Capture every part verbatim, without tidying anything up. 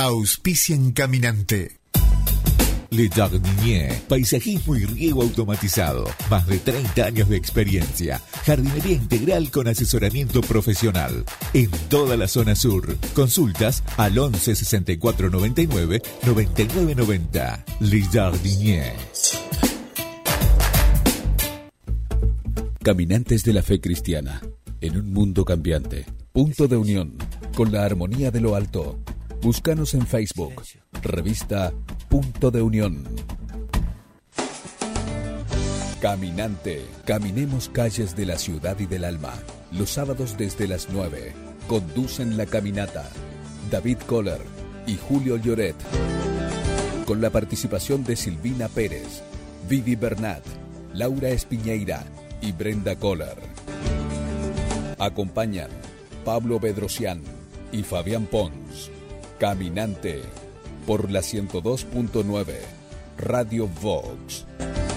Auspician Caminante. Le Jardinier, paisajismo y riego automatizado. Más de treinta años de experiencia. Jardinería integral con asesoramiento profesional. En toda la zona sur. Consultas al once sesenta y cuatro noventa y nueve noventa y nueve noventa. Le Jardinier. Caminantes de la fe cristiana. En un mundo cambiante. Punto de unión. Con la armonía de lo alto. Búscanos en Facebook, revista Punto de Unión. Caminante, caminemos calles de la ciudad y del alma. Los sábados desde las nueve. Conducen la caminata David Kohler y Julio Lloret. Con la participación de Silvina Pérez, Vivi Bernat, Laura Espiñeira y Brenda Kohler. Acompañan Pablo Bedrosian y Fabián Pons. Caminante, por la ciento dos punto nueve, Radio Vox.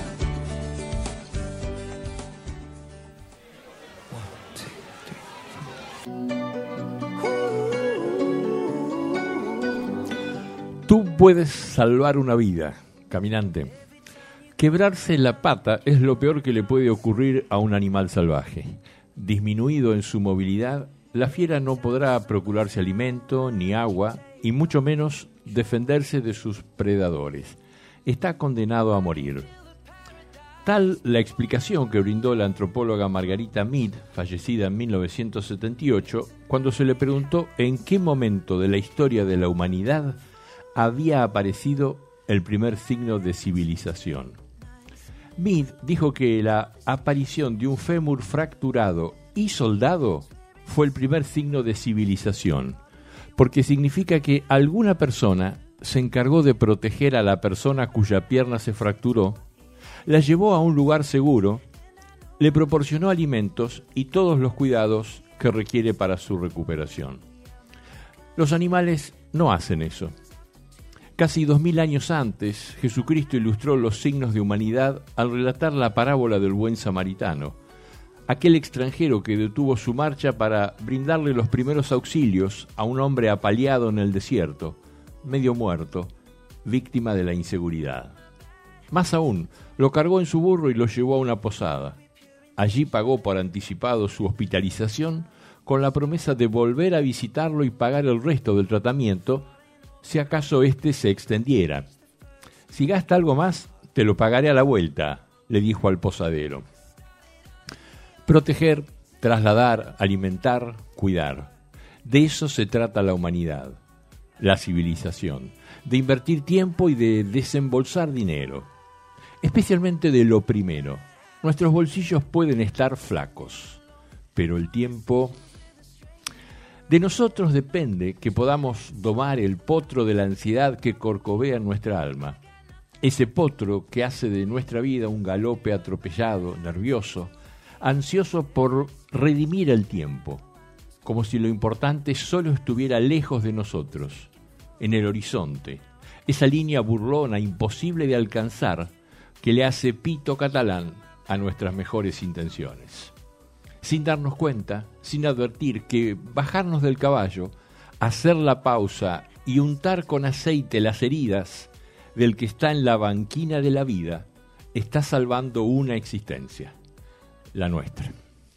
Tú puedes salvar una vida, caminante. Quebrarse la pata es lo peor que le puede ocurrir a un animal salvaje. Disminuido en su movilidad, la fiera no podrá procurarse alimento ni agua, y mucho menos defenderse de sus predadores. Está condenado a morir. Tal la explicación que brindó la antropóloga Margarita Mead, fallecida en mil novecientos setenta y ocho, cuando se le preguntó en qué momento de la historia de la humanidad había aparecido el primer signo de civilización. Mead dijo que la aparición de un fémur fracturado y soldado fue el primer signo de civilización, porque significa que alguna persona se encargó de proteger a la persona cuya pierna se fracturó, la llevó a un lugar seguro, le proporcionó alimentos y todos los cuidados que requiere para su recuperación. Los animales no hacen eso. Casi dos mil años antes, Jesucristo ilustró los signos de humanidad al relatar la parábola del buen samaritano, aquel extranjero que detuvo su marcha para brindarle los primeros auxilios a un hombre apaleado en el desierto, medio muerto, víctima de la inseguridad. Más aún, lo cargó en su burro y lo llevó a una posada. Allí pagó por anticipado su hospitalización con la promesa de volver a visitarlo y pagar el resto del tratamiento si acaso éste se extendiera. Si gasta algo más, te lo pagaré a la vuelta, le dijo al posadero. Proteger, trasladar, alimentar, cuidar. De eso se trata la humanidad, la civilización, de invertir tiempo y de desembolsar dinero. Especialmente de lo primero. Nuestros bolsillos pueden estar flacos, pero el tiempo... De nosotros depende que podamos domar el potro de la ansiedad que corcovea nuestra alma. Ese potro que hace de nuestra vida un galope atropellado, nervioso, ansioso por redimir el tiempo, como si lo importante solo estuviera lejos de nosotros, en el horizonte, esa línea burlona, imposible de alcanzar, que le hace pito catalán a nuestras mejores intenciones. Sin darnos cuenta, sin advertir que bajarnos del caballo, hacer la pausa y untar con aceite las heridas del que está en la banquina de la vida, está salvando una existencia. La nuestra.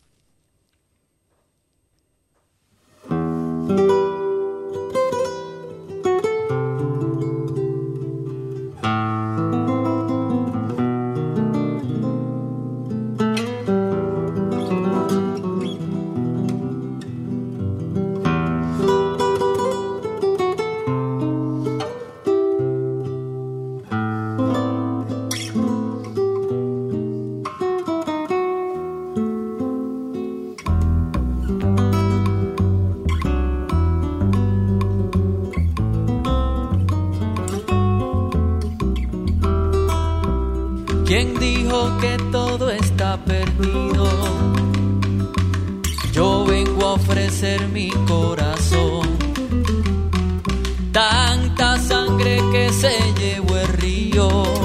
¿Quién dijo que todo está perdido? Yo vengo a ofrecer mi corazón. Tanta sangre que se llevó el río.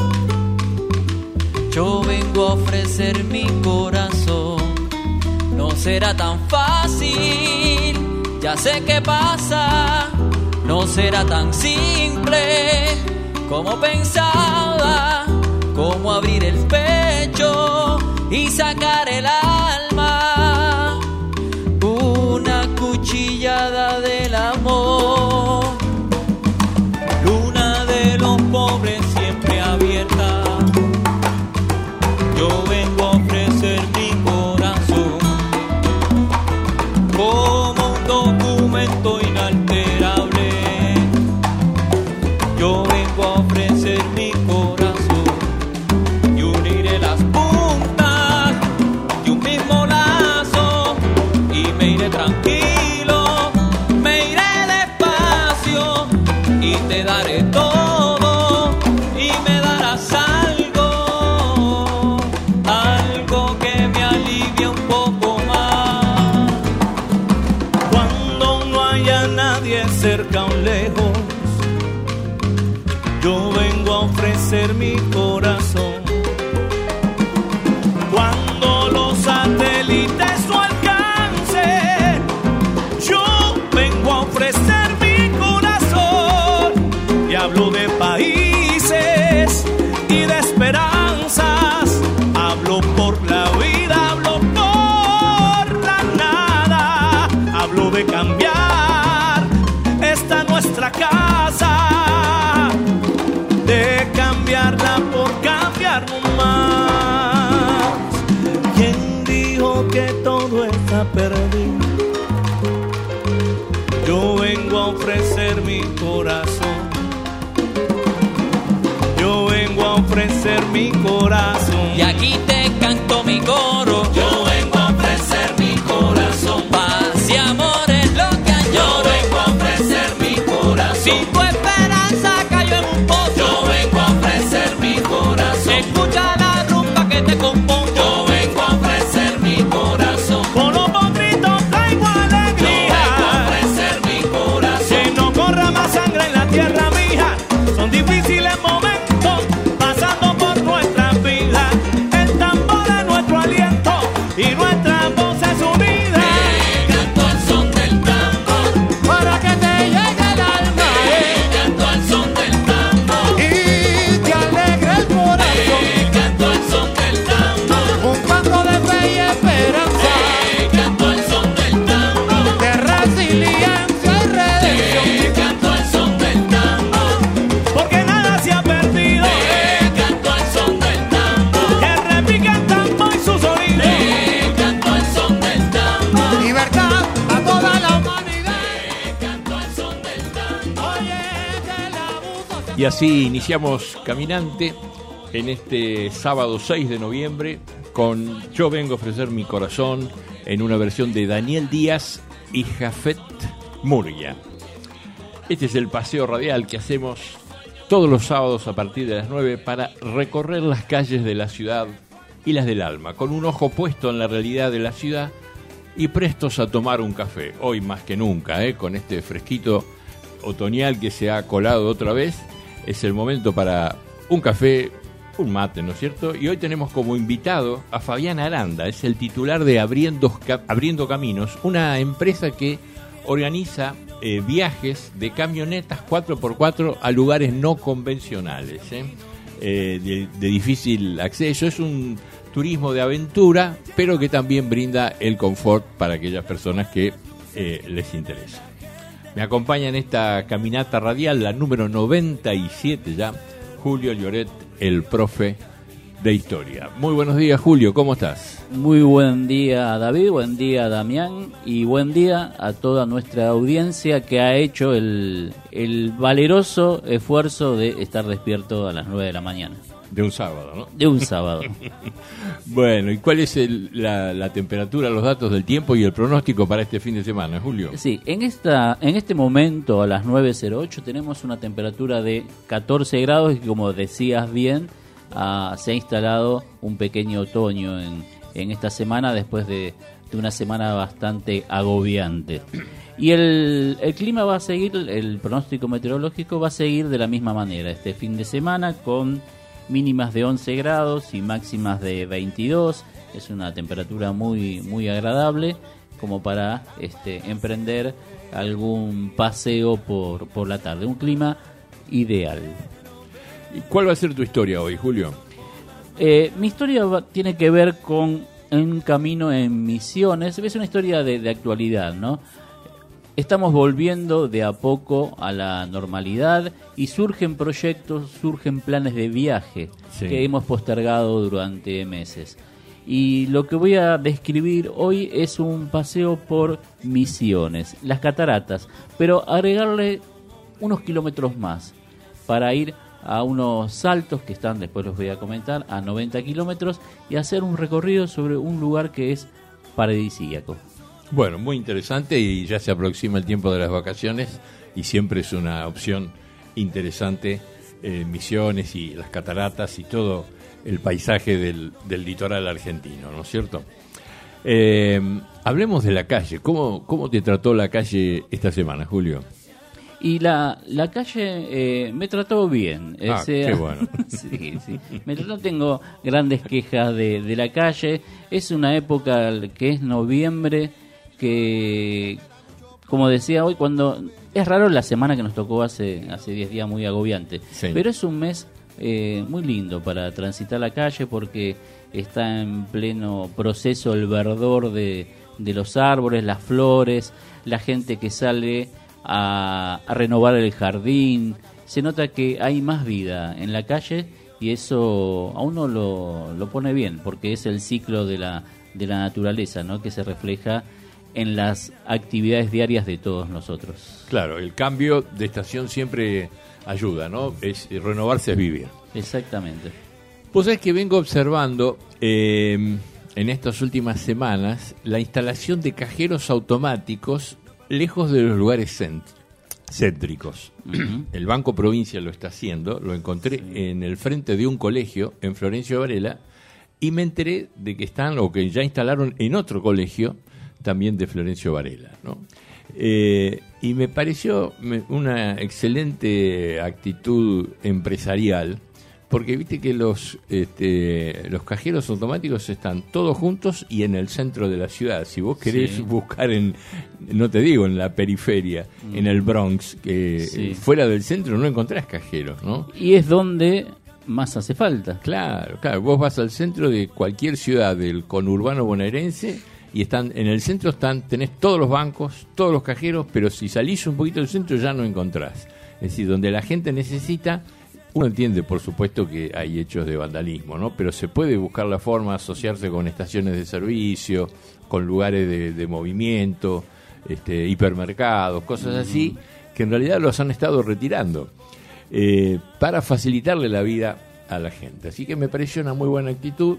Yo vengo a ofrecer mi corazón. No será tan fácil, ya sé qué pasa. no será tan simple como pensaba, como abrir el pecho y sacar el alma, una cuchillada del amor, luna de los pobres siempre abierta. Yo vengo a ofrecer mi corazón como un documento inalterable. Yo vengo a ofrecer mi corazón y uniré las puntas de un mismo lazo y me iré tranquilo, me iré despacio y te daré todo y me darás algo, algo que me alivie un poco más. Cuando no haya nadie cerca o lejos, yo vengo a ofrecer mi corazón. Cuando los satélites no alcancen, yo vengo a ofrecer mi corazón. Y hablo de países y de esperanzas. Hablo por la vida, hablo por la nada. Hablo de cambiar esta nuestra casa, de cambiarla por cambiar más. ¿Quién dijo que todo está perdido? Yo vengo a ofrecer mi corazón. Yo vengo a ofrecer mi corazón. Y aquí te canto mi coro. Yo vengo a ofrecer mi corazón. Paz y amor es lo que añoro. Yo vengo a ofrecer mi corazón. Si tu esperanza cayó en un pozo, yo vengo a ofrecer mi corazón. Escucha la rumba que te compongo. Yo vengo a ofrecer mi corazón. Con los poquitos traigo alegría. Yo vengo a ofrecer mi corazón. Que no corra más sangre en la tierra mía. Son difíciles momentos pasando por nuestras vidas. El tambor es nuestro aliento y nuestras voces unidas. Eh, canto al son del tambor para que te llegue el alma. Eh, canto al son del tambor Y te alegra el corazón. eh, canto al son del tambor Un canto de fe y esperanza, eh, canto al son del tambor de resiliencia y redención. eh, canto al son del tambor Porque nada se ha perdido. eh, canto al son del tambor Que repique el tambor y su sonido. eh, canto al son del tambor Libertad a toda la humanidad. eh, canto al son del tambor. Oye, que el abuso se... Y así iniciamos Caminante en este sábado seis de noviembre con Yo vengo a ofrecer mi corazón en una versión de Daniel Díaz y Jafet Murgia. Este es el paseo radial que hacemos todos los sábados a partir de las nueve para recorrer las calles de la ciudad y las del alma, con un ojo puesto en la realidad de la ciudad y prestos a tomar un café. Hoy más que nunca, ¿eh? Con este fresquito otoñal que se ha colado otra vez, es el momento para un café, un mate, ¿no es cierto? Y hoy tenemos como invitado a Fabián Aranda, es el titular de Abriendo, Ca- Abriendo Caminos, una empresa que organiza eh, viajes de camionetas cuatro por cuatro a lugares no convencionales, ¿eh? Eh, de, de difícil acceso. Es un turismo de aventura, pero que también brinda el confort para aquellas personas que eh, les interesa. Me acompaña en esta caminata radial, la número noventa y siete ya, Julio Lloret, el profe de historia. Muy buenos días, Julio, ¿cómo estás? Muy buen día, David, buen día, Damián, y buen día a toda nuestra audiencia que ha hecho el, el valeroso esfuerzo de estar despierto a las nueve de la mañana. De un sábado, ¿no? De un sábado. Bueno, ¿y cuál es el- la, la temperatura, los datos del tiempo y el pronóstico para este fin de semana, Julio? Sí, en esta en este momento a las nueve cero ocho tenemos una temperatura de catorce grados y como decías bien, ah, se ha instalado un pequeño otoño en, en esta semana después de, de una semana bastante agobiante. Y el, el clima va a seguir, el pronóstico meteorológico va a seguir de la misma manera este fin de semana con mínimas de once grados y máximas de veintidós. Es una temperatura muy muy agradable como para este, emprender algún paseo por, por la tarde. Un clima ideal. ¿Y cuál va a ser tu historia hoy, Julio? Eh, mi historia va, tiene que ver con un camino en Misiones. Es una historia de, de actualidad, ¿no? Estamos volviendo de a poco a la normalidad y surgen proyectos, surgen planes de viaje sí. que hemos postergado durante meses. Y lo que voy a describir hoy es un paseo por Misiones, las cataratas, pero agregarle unos kilómetros más para ir a unos saltos que están, después los voy a comentar, a noventa kilómetros y hacer un recorrido sobre un lugar que es paradisíaco. Bueno, muy interesante y ya se aproxima el tiempo de las vacaciones y siempre es una opción interesante, eh, Misiones y las cataratas y todo el paisaje del, del litoral argentino, ¿no es cierto? Eh, hablemos de la calle. ¿Cómo, cómo te trató la calle esta semana, Julio? Y la, la calle eh, me trató bien. Ah, o sea, qué bueno. sí, sí. Me, no tengo grandes quejas de, de la calle. Es una época que es noviembre, que, como decía hoy, cuando es raro la semana que nos tocó hace hace diez días, muy agobiante. Sí. Pero es un mes eh, muy lindo para transitar la calle porque está en pleno proceso el verdor de, de los árboles, las flores, la gente que sale A, a renovar el jardín. Se nota que hay más vida en la calle y eso a uno lo, lo pone bien porque es el ciclo de la, de la naturaleza, ¿no? Que se refleja en las actividades diarias de todos nosotros. Claro, el cambio de estación siempre ayuda, ¿no? Es, renovarse es vivir. Exactamente. Pues es que vengo observando eh, en estas últimas semanas la instalación de cajeros automáticos lejos de los lugares cent- céntricos. Uh-huh. El Banco Provincia lo está haciendo, lo encontré sí. en el frente de un colegio en Florencio Varela y me enteré de que están o que ya instalaron en otro colegio también de Florencio Varela, ¿no? Eh, y me pareció una excelente actitud empresarial porque viste que los este, los cajeros automáticos están todos juntos y en el centro de la ciudad. Si vos querés sí. buscar en, no te digo en la periferia, mm. en el Bronx, que sí. fuera del centro no encontrás cajeros, ¿no? Y es donde más hace falta. Claro, claro. Vos vas al centro de cualquier ciudad del conurbano bonaerense y están en el centro están tenés todos los bancos, todos los cajeros, pero si salís un poquito del centro ya no encontrás. Es decir, donde la gente necesita. Uno entiende, por supuesto, que hay hechos de vandalismo, ¿no? Pero se puede buscar la forma de asociarse con estaciones de servicio, con lugares de, de movimiento, este, hipermercados, cosas así, que en realidad los han estado retirando eh, para facilitarle la vida a la gente. Así que me pareció una muy buena actitud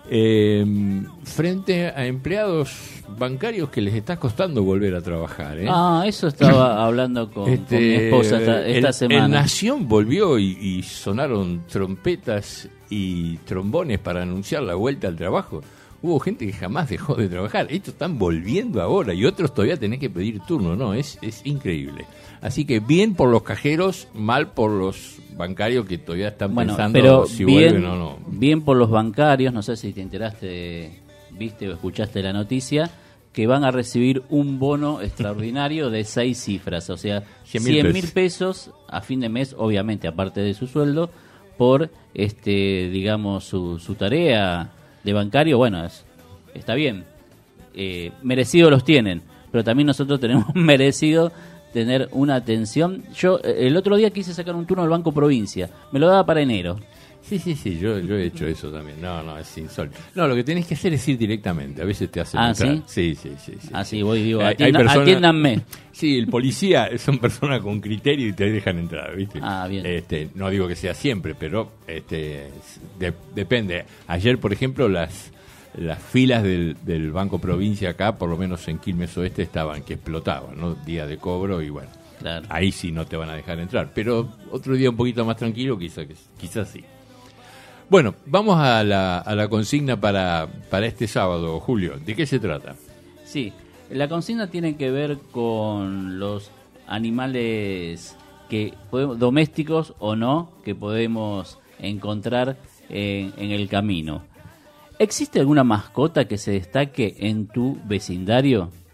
eh, frente a empleados bancarios que les está costando volver a trabajar, ¿eh? Ah, eso estaba hablando con, este, con mi esposa esta, esta el, semana. El Nación volvió y, y sonaron trompetas y trombones para anunciar la vuelta al trabajo. Hubo gente que jamás dejó de trabajar. Estos están volviendo ahora y otros todavía tenés que pedir turno. No, es, es increíble. Así que bien por los cajeros, mal por los bancarios que todavía están bueno, pensando pero si bien, vuelven o no. Bien por los bancarios, no sé si te enteraste, viste o escuchaste la noticia, que van a recibir un bono extraordinario de seis cifras, o sea, cien mil pesos a fin de mes, obviamente, aparte de su sueldo, por, este digamos, su, su tarea de bancario. Bueno, es, está bien, eh, merecido los tienen, pero también nosotros tenemos merecido tener una atención. Yo el otro día quise sacar un turno al Banco Provincia, me lo daba para enero. Sí, sí, sí, yo, yo he hecho eso también. No, no, es insólito. No, lo que tenés que hacer es ir directamente. A veces te hacen ¿Ah, entrar. sí? Sí, sí, sí. sí ah, sí, sí, voy y digo, hay, atienda, hay personas, atiéndanme. Sí, el policía son personas con criterio y te dejan entrar, ¿viste? Ah, bien. Este, no digo que sea siempre, pero este de, depende. Ayer, por ejemplo, las las filas del, del Banco Provincia acá, por lo menos en Quilmes Oeste, estaban que explotaban, ¿no? Día de cobro y bueno. Claro. Ahí sí no te van a dejar entrar. Pero otro día un poquito más tranquilo, quizás quizás sí. Bueno, vamos a la, a la consigna para, para este sábado, Julio. ¿De qué se trata? Sí, la consigna tiene que ver con los animales que podemos, domésticos o no, que podemos encontrar en, en el camino. ¿Existe alguna mascota que se destaque en tu vecindario?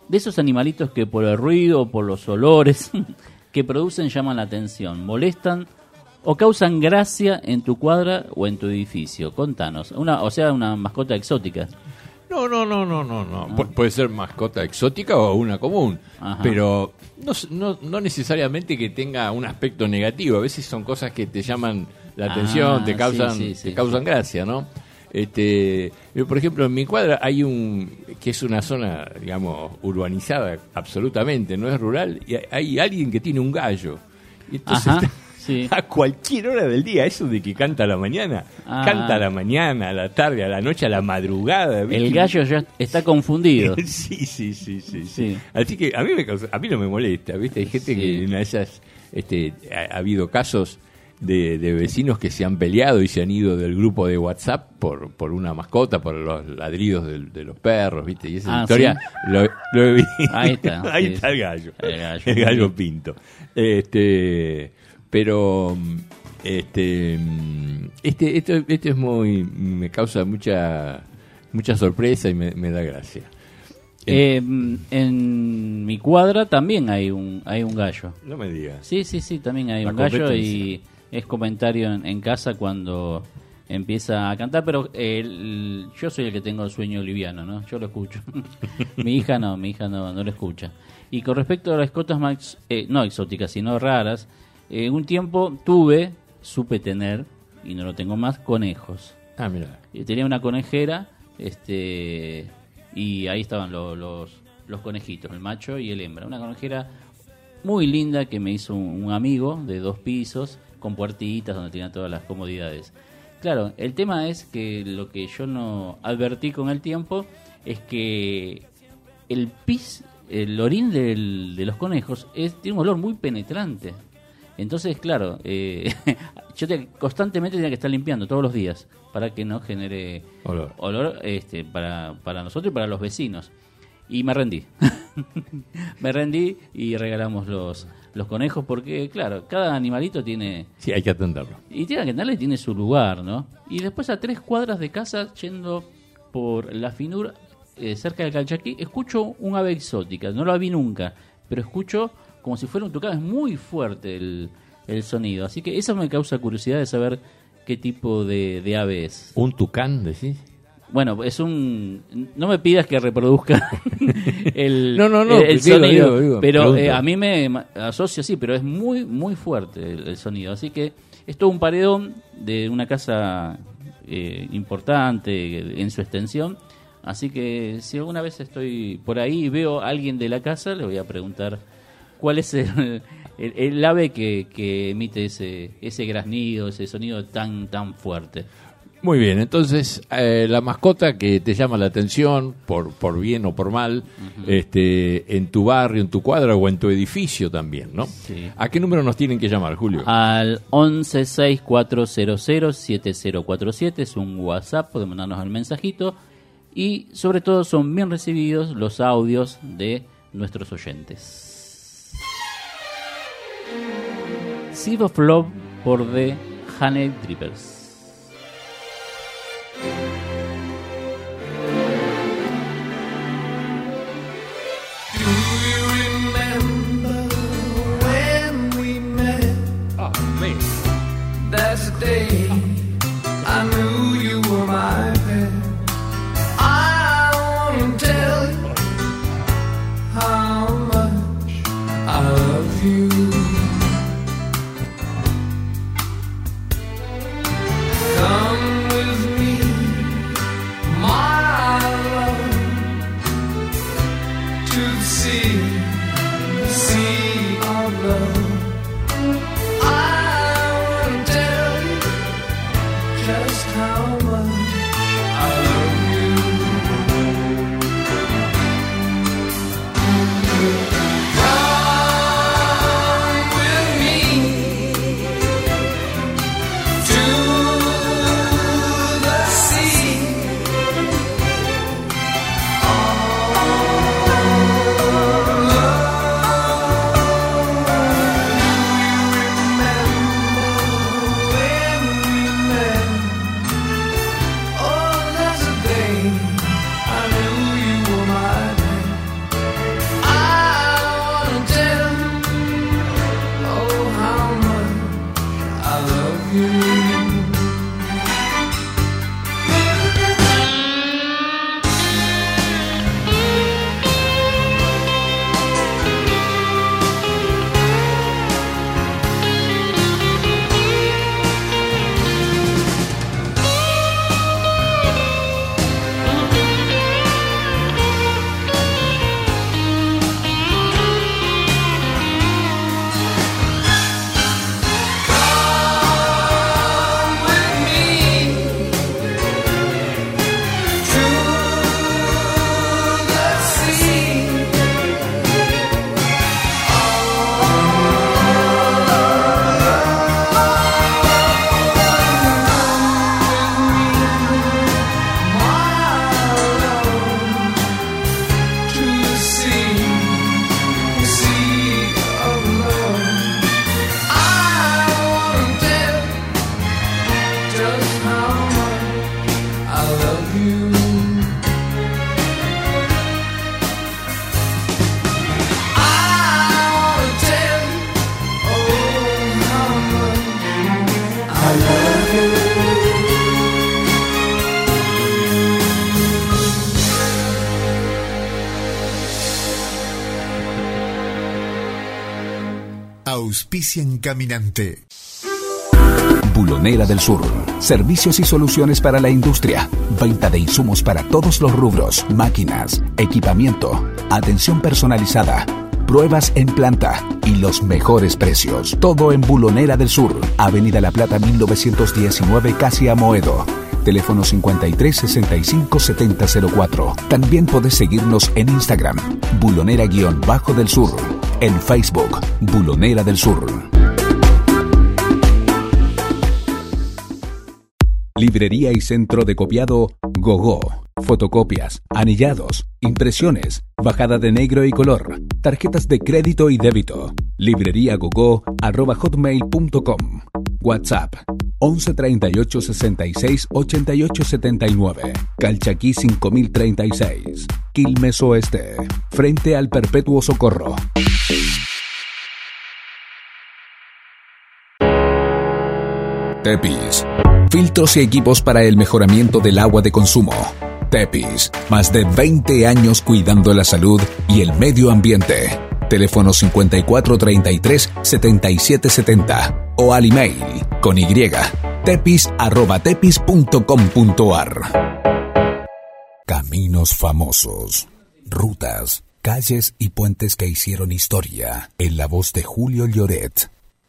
de esos animalitos que por el ruido o por los olores que producen llaman la atención, molestan o causan gracia en tu cuadra o en tu edificio. Contanos, una, o sea, una mascota exótica. No, no, no, no, no, no. Pu- puede ser mascota exótica o una común, Ajá. pero no, s- no, no necesariamente que tenga un aspecto negativo. A veces son cosas que te llaman la atención, Ah, te causan, sí, sí, sí, te causan gracia, ¿no? Este, yo, por ejemplo, en mi cuadra hay un que es una zona, digamos, urbanizada absolutamente, no es rural, y hay, hay alguien que tiene un gallo. Y entonces Ajá, está- sí. a cualquier hora del día, eso de que canta a la mañana, Ah. canta a la mañana, a la tarde, a la noche, a la madrugada. ¿viste? El gallo ya está confundido. Sí, sí, sí, sí, sí. Sí. Así que a mí me causa- a mí no me molesta, ¿viste? Hay gente Sí. que en una de esas este ha, ha habido casos de, de vecinos que se han peleado y se han ido del grupo de WhatsApp por por una mascota, por los ladridos del- de, los perros, ¿viste? Y esa Ah, historia ¿sí? lo, lo he visto. Ahí está, Ahí sí, está sí. el gallo. El gallo. El gallo pinto. Este, pero este este esto, esto es muy me causa mucha mucha sorpresa y me, me da gracia. Eh, en mi cuadra también hay un hay un gallo. No me digas. Sí, sí, sí, también hay La un gallo competencia. y es comentario en, en casa cuando empieza a cantar, pero el- yo soy el que tengo el sueño liviano, ¿no? Yo lo escucho. Mi hija no, mi hija no, no lo escucha. Y con respecto a las mascotas más, eh, no exóticas, sino raras, eh, un tiempo tuve, supe tener, y no lo tengo más, conejos. Ah, mira. Y tenía una conejera, este y ahí estaban lo- los, los conejitos, el macho y el hembra. Una conejera muy linda que me hizo un, un amigo de dos pisos, con puertitas donde tenía todas las comodidades. Claro, el tema es que lo que yo no advertí con el tiempo es que el pis, el orín del- de los conejos es, tiene un olor muy penetrante. Entonces, claro, eh, yo te- constantemente tenía que estar limpiando todos los días para que no genere Olor. olor este, para, para nosotros y para los vecinos. Y me rendí. me rendí y regalamos los, los conejos porque, claro, cada animalito tiene... Sí, hay que atenderlo. Y tiene que darle, tiene su lugar, ¿no? Y después a tres cuadras de casa, yendo por la finura, eh, cerca del Calchaquí, escucho un ave exótica. No la vi nunca, pero escucho como si fuera un tucán. Es muy fuerte el, el sonido. Así que eso me causa curiosidad de saber qué tipo de, de ave es. ¿Un tucán, decís? Bueno, es un... No me pidas que reproduzca el, No, no, no, el, el digo, sonido, digo, digo, pero pregunto. eh, a mí me ma- asocio así, pero es muy, muy fuerte el, el sonido. Así que es todo un paredón de una casa eh, importante en su extensión. Así que si alguna vez estoy por ahí y veo a alguien de la casa, le voy a preguntar cuál es el, el, el ave que, que emite ese, ese graznido, ese sonido tan, tan fuerte. Muy bien, entonces eh, la mascota que te llama la atención, por, por bien o por mal, este, en tu barrio, en tu cuadra o en tu edificio también, ¿no? Sí. ¿A qué número nos tienen que llamar, Julio? Al once seis cuatro cero cero siete cero cuatro siete, es un WhatsApp, pueden mandarnos el mensajito. Y sobre todo son bien recibidos los audios de nuestros oyentes. Seed of Love por The Honey Drippers. Ah, man. That's the day I knew you were my pet. I want to tell you how much I love you. I love you. Auspician Caminante. Bulonera del Sur. Servicios y soluciones para la industria. Venta de insumos para todos los rubros. Máquinas, equipamiento, atención personalizada, pruebas en planta y los mejores precios. Todo en Bulonera del Sur. Avenida La Plata mil novecientos diecinueve, casi Amoedo. Teléfono cincuenta y tres sesenta y cinco setenta cero cuatro. También podés seguirnos en Instagram, Bulonera-del Sur. En Facebook, Bulonera del Sur. Librería y centro de copiado Gogó. Fotocopias, anillados, impresiones, bajada de negro y color, tarjetas de crédito y débito. Libreriagogó arroba hotmail punto com. WhatsApp once treinta y ocho sesenta y seis ochenta y ocho setenta y nueve. Calchaquí cinco mil treinta y seis. Quilmes Oeste. Frente al Perpetuo Socorro. Tepis. Filtros y equipos para el mejoramiento del agua de consumo. Tepis. Más de veinte años cuidando la salud y el medio ambiente. Teléfono cincuenta y cuatro treinta y tres setenta y siete setenta o al email con y tepis arroba tepis punto com punto ar. Caminos famosos, rutas, calles y puentes que hicieron historia, en la voz de Julio Lloret.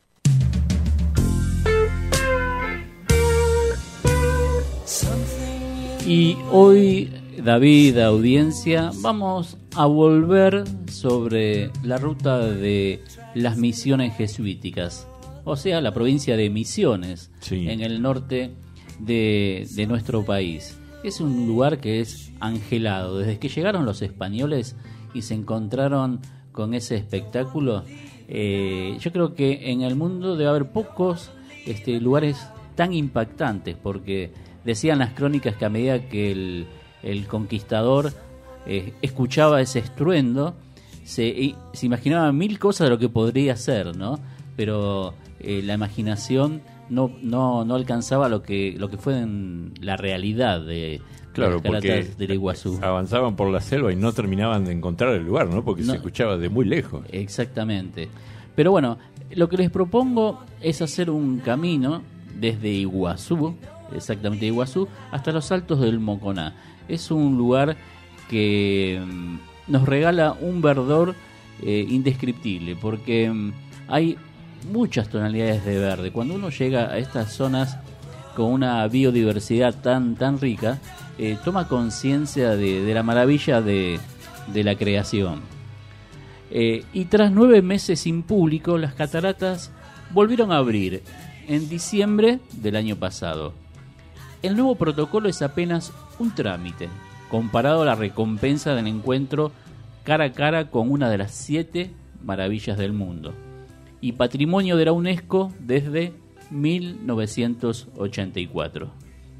Y hoy, David, audiencia, vamos a volver sobre la ruta de las misiones jesuíticas, o sea, la provincia de Misiones, sí, en el norte de, de nuestro país. Es un lugar que es angelado. Desde que llegaron los españoles y se encontraron con ese espectáculo, eh, yo creo que en el mundo debe haber pocos este, lugares tan impactantes, porque decían las crónicas que a medida que el, el conquistador eh, escuchaba ese estruendo, se, y, se imaginaba mil cosas de lo que podría ser, ¿no? Pero eh, la imaginación no no no alcanzaba lo que lo que fue en la realidad de, claro, de las cataratas del Iguazú. Avanzaban por la selva y no terminaban de encontrar el lugar, ¿no? Porque no, se escuchaba de muy lejos. Exactamente. Pero bueno, lo que les propongo es hacer un camino desde Iguazú, exactamente Iguazú, hasta los Altos del Moconá. Es un lugar que mm, nos regala un verdor eh, indescriptible, porque mm, hay muchas tonalidades de verde. Cuando uno llega a estas zonas con una biodiversidad tan tan rica, eh, toma conciencia de, de la maravilla de, de la creación. Eh, y tras nueve meses sin público, las cataratas volvieron a abrir en diciembre del año pasado. El nuevo protocolo es apenas un trámite comparado a la recompensa del encuentro cara a cara con una de las siete maravillas del mundo y patrimonio de la UNESCO desde mil novecientos ochenta y cuatro.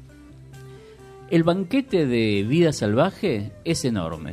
El banquete de vida salvaje es enorme.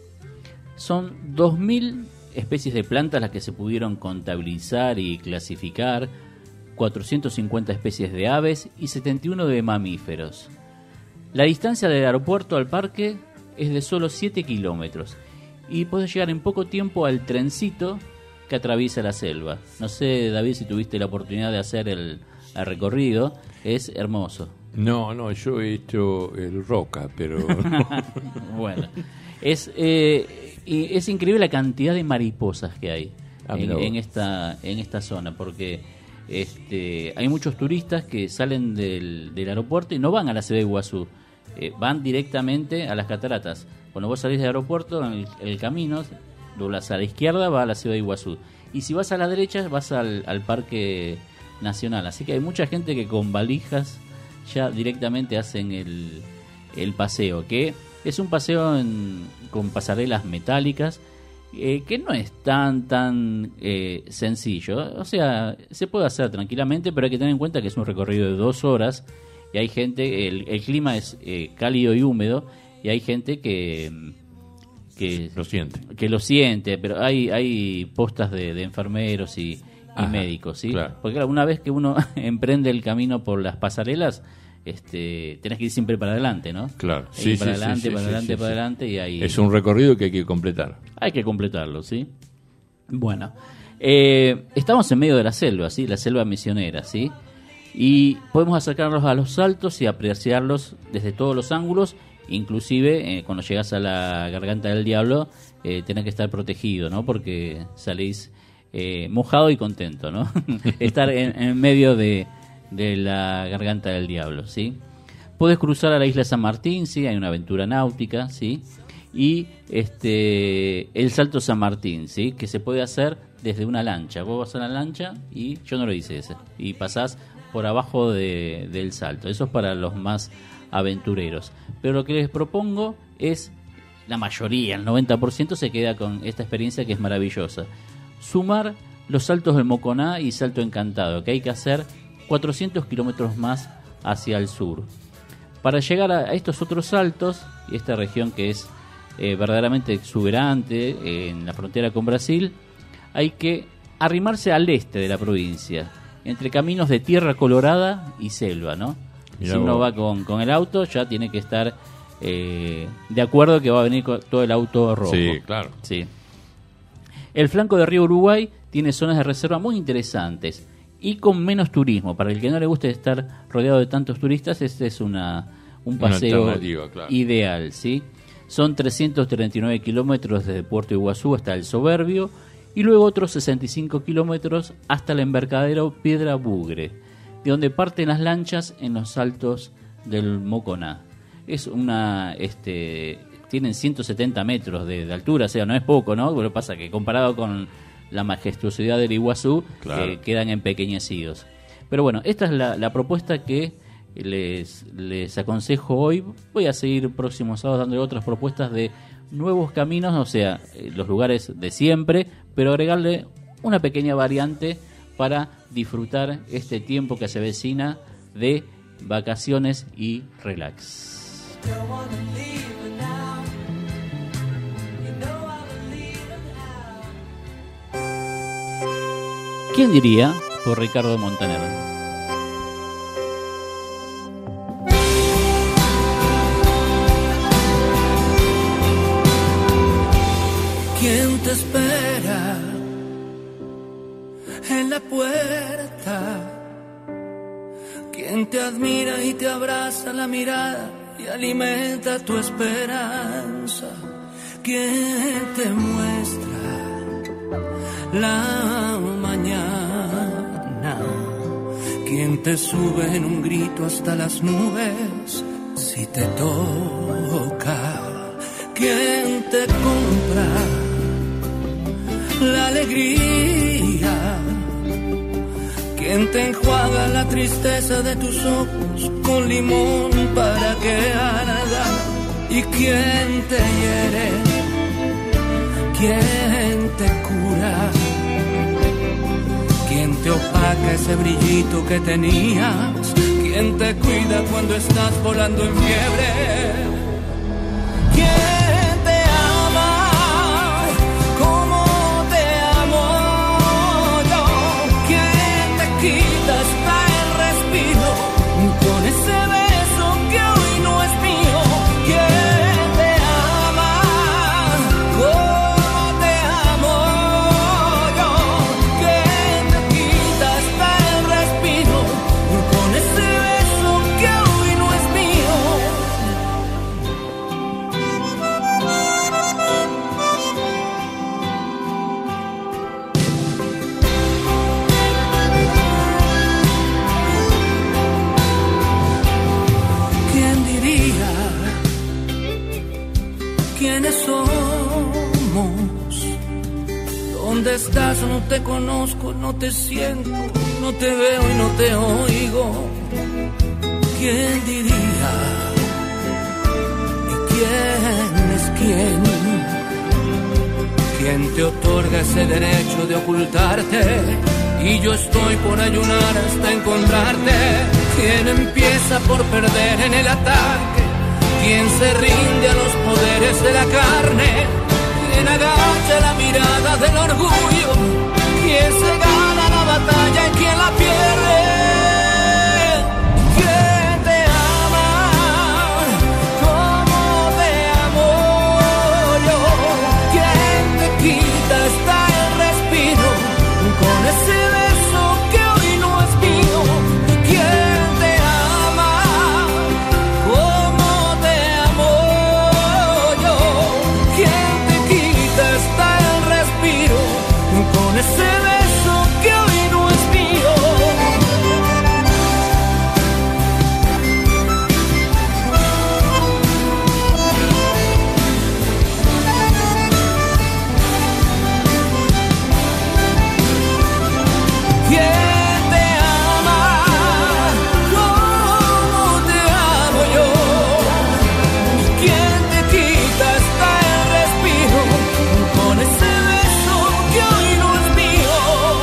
Son dos mil especies de plantas las que se pudieron contabilizar y clasificar, cuatrocientas cincuenta especies de aves y setenta y uno de mamíferos. La distancia del aeropuerto al parque es de solo siete kilómetros y puedes llegar en poco tiempo al trencito que atraviesa la selva. No sé, David, si tuviste la oportunidad de hacer el, el recorrido. Es hermoso. No, no, yo he hecho el Roca, pero... Bueno, es, eh, es increíble la cantidad de mariposas que hay ah, en, en, esta, en esta zona, porque este, hay muchos turistas que salen del, del aeropuerto y no van a la ciudad de Iguazú, eh, van directamente a las cataratas. Cuando vos salís del aeropuerto, en el, el camino, doblas a la izquierda, va a la ciudad de Iguazú. Y si vas a la derecha, vas al, al Parque Nacional. Así que hay mucha gente que con valijas ya directamente hacen el, el paseo, que es un paseo en, con pasarelas metálicas, eh, que no es tan tan eh, sencillo. O sea, se puede hacer tranquilamente, pero hay que tener en cuenta que es un recorrido de dos horas y hay gente, el, el clima es eh, cálido y húmedo, y hay gente que que lo siente, que lo siente, pero hay hay postas de, de enfermeros y, y médicos, ¿sí? Claro. Porque claro, una vez que uno emprende el camino por las pasarelas, este, tenés que ir siempre para adelante, ¿no? Claro. Ir Sí, para sí, adelante, sí, para sí, adelante, sí, para sí. adelante y ahí... Es un recorrido que hay que completar. Hay que completarlo, ¿sí? Bueno, eh, estamos en medio de la selva, ¿sí? La selva misionera, ¿sí? Y podemos acercarnos a los saltos y apreciarlos desde todos los ángulos, inclusive eh, cuando llegas a la Garganta del Diablo, eh, tenés que estar protegido, ¿no? Porque salís eh, mojado y contento, ¿no? Estar en, en medio de, de la Garganta del Diablo, ¿sí? Podés cruzar a la isla San Martín, ¿sí? Hay una aventura náutica, ¿sí? Y este el Salto San Martín, ¿sí? Que se puede hacer desde una lancha. Vos vas a la lancha y yo no lo hice ese. Y pasás por abajo de, del salto. Eso es para los más aventureros. Pero lo que les propongo es, la mayoría, el noventa por ciento se queda con esta experiencia que es maravillosa. Sumar los saltos del Moconá y Salto Encantado, que hay que hacer cuatrocientos kilómetros más hacia el sur. Para llegar a estos otros saltos, y esta región que es eh, verdaderamente exuberante eh, en la frontera con Brasil, hay que arrimarse al este de la provincia, entre caminos de tierra colorada y selva, ¿no? Mirá si uno vos. va con, con el auto, ya tiene que estar eh, de acuerdo que va a venir con todo el auto rojo. Sí, claro. Sí. El flanco de Río Uruguay tiene zonas de reserva muy interesantes y con menos turismo. Para el que no le guste estar rodeado de tantos turistas, este es una, un Una paseo alternativa, claro. ideal, ¿sí? Son trescientos treinta y nueve kilómetros desde Puerto Iguazú hasta el Soberbio y luego otros sesenta y cinco kilómetros hasta el embarcadero Piedra Bugre, de donde parten las lanchas en los saltos del Moconá. Es una, este, tienen ciento setenta metros de, de altura, o sea, no es poco, ¿no? Pero pasa que comparado con la majestuosidad del Iguazú, Claro. eh, quedan empequeñecidos. Pero bueno, esta es la, la propuesta que les, les aconsejo hoy. Voy a seguir próximos sábados dando otras propuestas de nuevos caminos, o sea, eh, los lugares de siempre, pero agregarle una pequeña variante para disfrutar este tiempo que se avecina de vacaciones y relax. ¿Quién diría? Por Ricardo Montaner. ¿Quién te espera en la puerta? ¿Quién te admira y te abraza la mirada y alimenta tu esperanza? ¿Quién te muestra la mañana? ¿Quién te sube en un grito hasta las nubes si te toca? ¿Quién te compra la alegría? ¿Quién te enjuaga la tristeza de tus ojos con limón para que arda? ¿Y quién te hiere? ¿Quién te cura? ¿Quién te opaca ese brillito que tenías? ¿Quién te cuida cuando estás volando en fiebre? ¿Quién te ama como te amo yo? ¿Quién te quita hasta el respiro con ese beso que hoy no es mío? ¿Quién te ama como te amo yo? ¿Quién te quita hasta el respiro con ese beso que hoy no es mío? ¿Quién diría? ¿Quiénes somos? ¿Dónde estás? No te conozco, no te siento, no te veo y no te oigo. ¿Quién diría? ¿Y quién es quién? ¿Quién te otorga ese derecho de ocultarte? Y yo estoy por ayunar hasta encontrarte. ¿Quién empieza por perder en el ataque? ¿Quién se rinde a los poderes de la carne? ¿Quién agacha la mirada del orgullo? ¿Quién se gana la batalla y quién la pierde. ¿Quién te ama como te amo yo? ¿Quién te quita hasta el respiro con ese beso que hoy no es mío? ¿Quién te ama como te amo yo? ¿Quién te quita hasta el respiro con ese beso que hoy no es mío? ¿Quién te ama como te amo yo? ¿Quién te quita hasta el respiro con ese beso que hoy no es mío?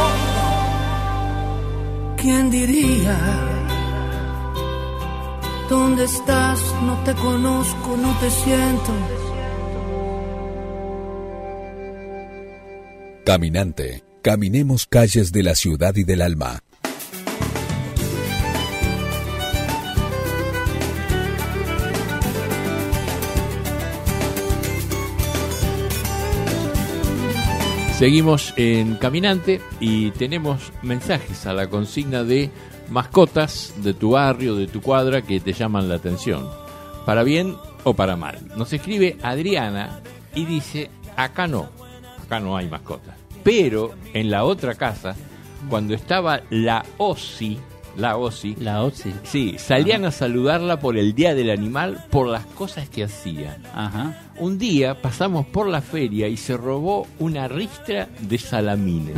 ¿Quién diría? ¿Dónde estás? No te conozco, no te siento. Caminante, caminemos calles de la ciudad y del alma. Seguimos en Caminante y tenemos mensajes a la consigna de mascotas de tu barrio, de tu cuadra, que te llaman la atención, para bien o para mal. Nos escribe Adriana y dice: acá no, acá no hay mascotas, pero en la otra casa, cuando estaba la Osi, la Osi, La Osi. sí, salían a saludarla por el Día del Animal, por las cosas que hacía. Ajá. Un día pasamos por la feria y se robó una ristra de salamines.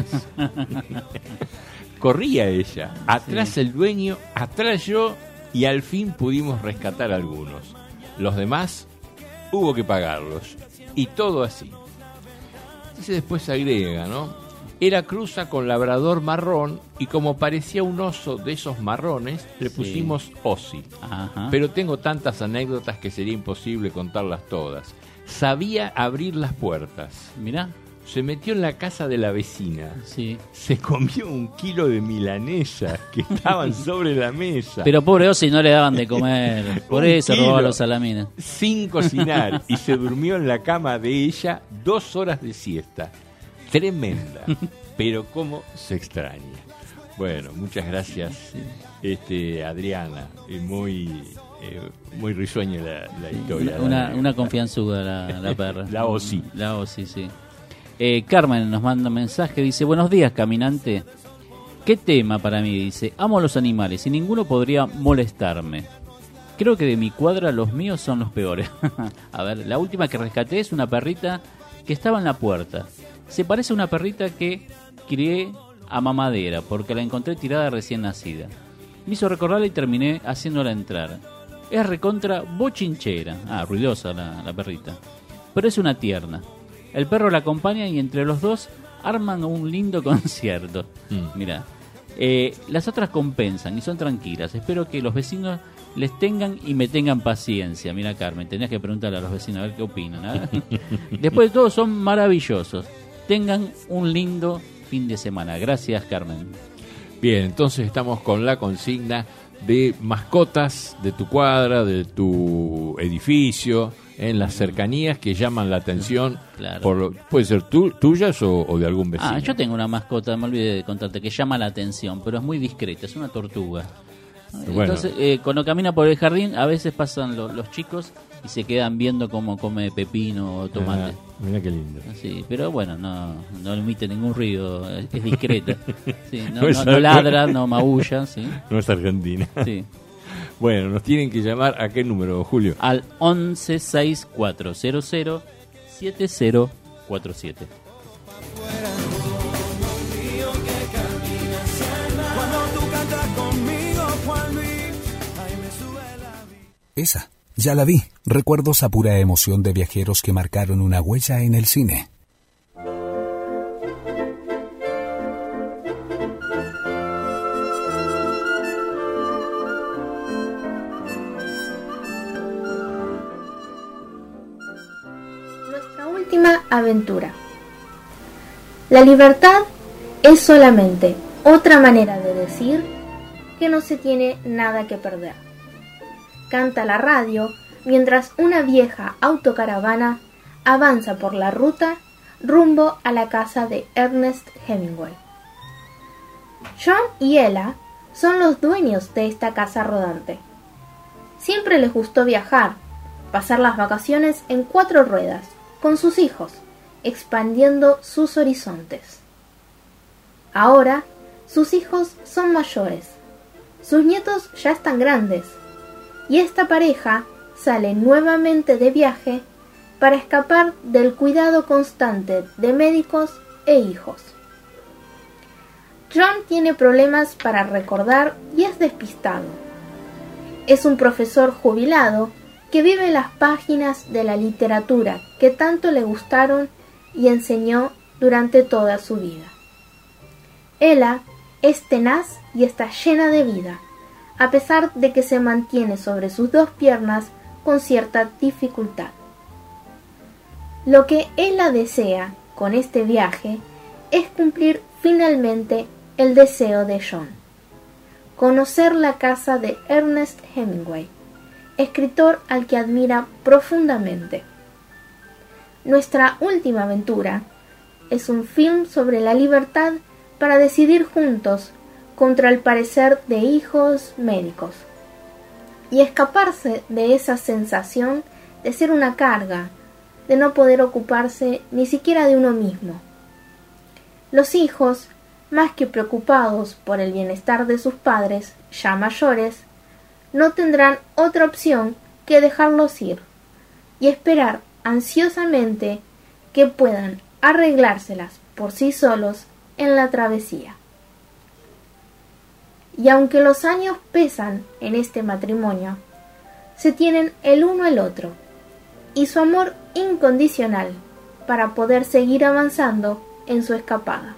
Corría ella, atrás Sí. el dueño, atrás yo, y al fin pudimos rescatar algunos. Los demás hubo que pagarlos. Y todo así. Entonces después agrega, ¿no? Era cruza con labrador marrón y como parecía un oso de esos marrones, le Sí. pusimos Osi. Ajá. Pero tengo tantas anécdotas que sería imposible contarlas todas. Sabía abrir las puertas. Mirá. Se metió en la casa de la vecina. Sí. Se comió un kilo de milanesas que estaban sobre la mesa. Pero pobre Osi no le daban de comer. Por Un eso kilo. robaba los salamines. Sin cocinar. Y se durmió en la cama de ella dos horas de siesta. Tremenda. Pero cómo se extraña. Bueno, muchas gracias, este, Adriana. Eh, muy, eh, muy risueña la, la historia. Una, La- una confianzuda la, la perra. La Osi. La Osi, sí. Eh, Carmen nos manda un mensaje, dice: buenos días, caminante. ¿Qué tema para mí? Dice: amo los animales y ninguno podría molestarme. Creo que de mi cuadra los míos son los peores. A ver, la última que rescaté es una perrita que estaba en la puerta. Se parece a una perrita que crié a mamadera porque la encontré tirada recién nacida. Me hizo recordarla y terminé haciéndola entrar. Es recontra bochinchera. Ah, ruidosa la, la perrita. Pero es una tierna. El perro la acompaña y entre los dos arman un lindo concierto. Mm. Mirá. Eh, las otras compensan y son tranquilas. Espero que los vecinos les tengan y me tengan paciencia. Mira, Carmen, tenías que preguntarle a los vecinos a ver qué opinan. ¿eh? Después de todo, son maravillosos. Tengan un lindo fin de semana. Gracias, Carmen. Bien, entonces estamos con la consigna de mascotas de tu cuadra, de tu edificio, en las cercanías que llaman la atención. Claro. Por lo- puede ser tu- tuyas o, o de algún vecino. Ah, yo tengo una mascota, me olvidé de contarte, que llama la atención, pero es muy discreta, es una tortuga. Bueno. Entonces, eh, cuando camina por el jardín, a veces pasan lo- los chicos y se quedan viendo cómo come pepino o tomate. Ah, mira qué lindo. Sí, pero bueno, no, no emite ningún ruido, es, es discreta. Sí, no, No es no- no algo- ladra, no maulla, ¿sí? No es Argentina. Sí. Bueno, nos tienen que llamar a qué número, Julio. Al once sesenta y cuatro cero cero siete cero cuatro siete. Cuando tú cantas conmigo, Juan Luis, ahí me sube la vida. Esa, ya la vi. Recuerdos a pura emoción de viajeros que marcaron una huella en el cine. Nuestra última aventura. La libertad es solamente Otra manera de decir que no se tiene nada que perder. Canta la radio mientras una vieja autocaravana avanza por la ruta rumbo a la casa de Ernest Hemingway. John y Ella son los dueños de esta casa rodante. Siempre les gustó viajar, pasar las vacaciones en cuatro ruedas, con sus hijos, expandiendo sus horizontes. Ahora, sus hijos son mayores, sus nietos ya están grandes, y esta pareja sale nuevamente de viaje para escapar del cuidado constante de médicos e hijos. John tiene problemas para recordar y es despistado. Es un profesor jubilado que vive en las páginas de la literatura que tanto le gustaron y enseñó durante toda su vida. Ella es tenaz y está llena de vida, a pesar de que se mantiene sobre sus dos piernas con cierta dificultad. Lo que Ella desea con este viaje es cumplir finalmente el deseo de John: conocer la casa de Ernest Hemingway, escritor al que admira profundamente. Nuestra última aventura es un film sobre la libertad para decidir juntos contra el parecer de hijos médicos y escaparse de esa sensación de ser una carga, de no poder ocuparse ni siquiera de uno mismo. Los hijos, más que preocupados por el bienestar de sus padres, ya mayores, no tendrán otra opción que dejarlos ir y esperar ansiosamente que puedan arreglárselas por sí solos en la travesía. Y aunque los años pesan en este matrimonio, se tienen el uno el otro y su amor incondicional para poder seguir avanzando en su escapada.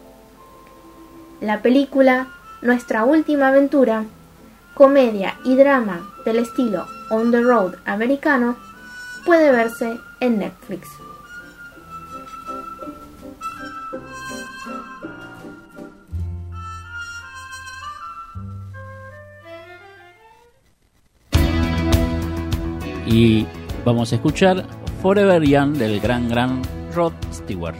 La película Nuestra última aventura, comedia y drama del estilo On the Road americano, puede verse en Netflix. Y vamos a escuchar Forever Young del gran gran Rod Stewart.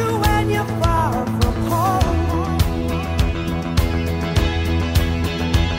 Far from home.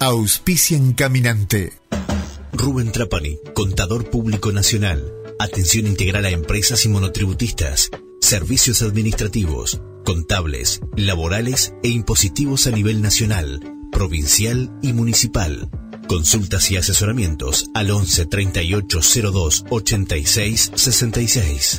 Auspician Caminante. Rubén Trapani, contador público nacional. Atención integral a empresas y monotributistas. Servicios administrativos, contables, laborales e impositivos a nivel nacional, provincial y municipal. Consultas y asesoramientos al once treinta y ocho cero dos ochenta y seis sesenta y seis.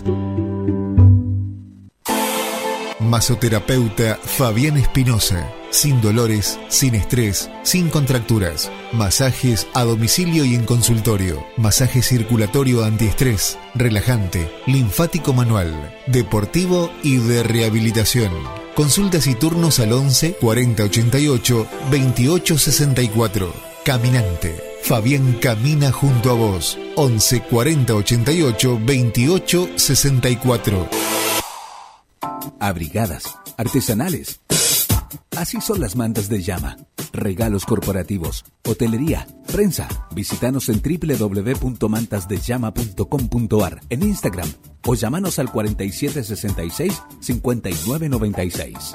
Masoterapeuta Fabián Espinosa. Sin dolores, sin estrés, sin contracturas. Masajes a domicilio y en consultorio. Masaje circulatorio antiestrés, relajante, linfático manual, deportivo y de rehabilitación. Consultas y turnos al once cuarenta ochenta y ocho veintiocho sesenta y cuatro. Caminante. Fabián camina junto a vos. once cuarenta ochenta y ocho veintiocho sesenta y cuatro. Abrigadas, artesanales. Así son las mantas de llama. Regalos corporativos, hotelería, prensa. Visítanos en doble u doble u doble u punto mantas de llama punto com punto a r, en Instagram o llamanos al cuarenta y siete sesenta y seis cincuenta y nueve noventa y seis.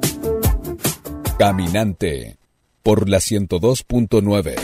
Caminante por la ciento dos punto nueve.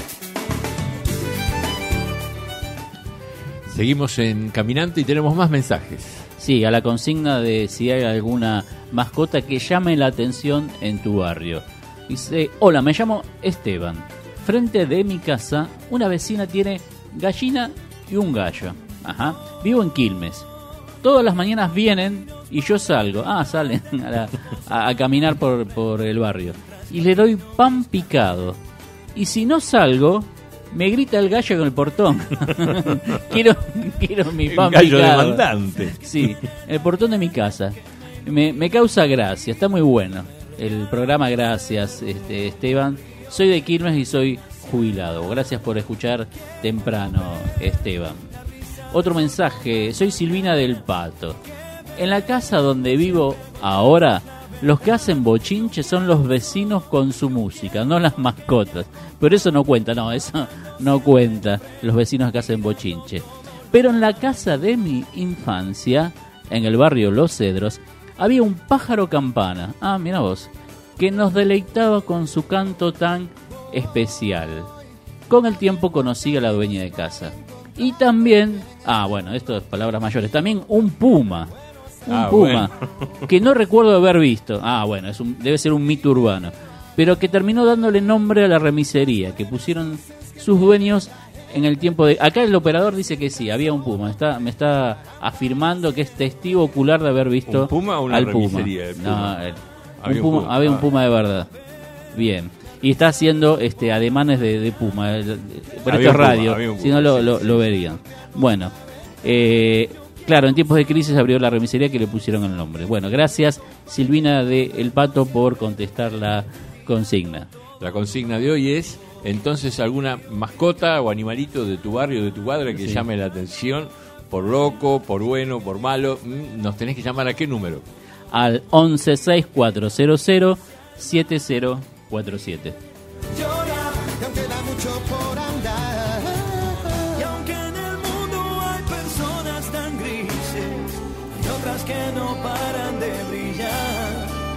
Seguimos en Caminante y tenemos más mensajes. Sí, a la consigna de si hay alguna mascota que llame la atención en tu barrio. Dice, hola, me llamo Esteban. Frente de mi casa, una vecina tiene gallina y un gallo. Ajá. Vivo en Quilmes. Todas las mañanas vienen y yo salgo. Ah, salen a, la, a, a caminar por, por el barrio. Y le doy pan picado. Y si no salgo, me grita el gallo con el portón. quiero, quiero mi pan gallo picado. demandante. Sí, el portón de mi casa. Me, me causa gracia, está muy bueno el programa. Gracias, este, Esteban. Soy de Quilmes y soy jubilado. Gracias por escuchar temprano, Esteban. Otro mensaje, soy Silvina del Pato. En la casa donde vivo ahora, los que hacen bochinche son los vecinos con su música, no las mascotas. Pero eso no cuenta, no, eso no cuenta, los vecinos que hacen bochinche. Pero en la casa de mi infancia, en el barrio Los Cedros, había un pájaro campana, ah, mira vos, que nos deleitaba con su canto tan especial. Con el tiempo conocí a la dueña de casa. Y también, ah, bueno, esto es palabras mayores, también un puma. Un ah, puma, bueno. que no recuerdo haber visto. Ah, bueno, es un, debe ser un mito urbano. Pero que terminó dándole nombre a la remisería, que pusieron sus dueños en el tiempo de... Acá el operador dice que sí, había un puma. Está, me está afirmando que es testigo ocular de haber visto ¿Un puma o una al puma. remisería del puma? No, el, había, un puma, un puma. había un Ah. puma de verdad. Bien. Y está haciendo este ademanes de, de puma. Pero Había esto es un puma, radio, había un si puma, no lo, sí, lo, sí. lo verían. Bueno, eh... claro, en tiempos de crisis abrió la remisería que le pusieron el nombre. Bueno, gracias Silvina de El Pato por contestar la consigna. La consigna de hoy es, entonces, alguna mascota o animalito de tu barrio, de tu cuadra que Sí. llame la atención, por loco, por bueno, por malo. Mm, Nos tenés que llamar a qué número. Al once seis cuatro cero cero siete cero cuatro siete. Llora, y aunque da mucho por andar, y aunque en el mundo hay personas tan grises y otras que no paran de brillar,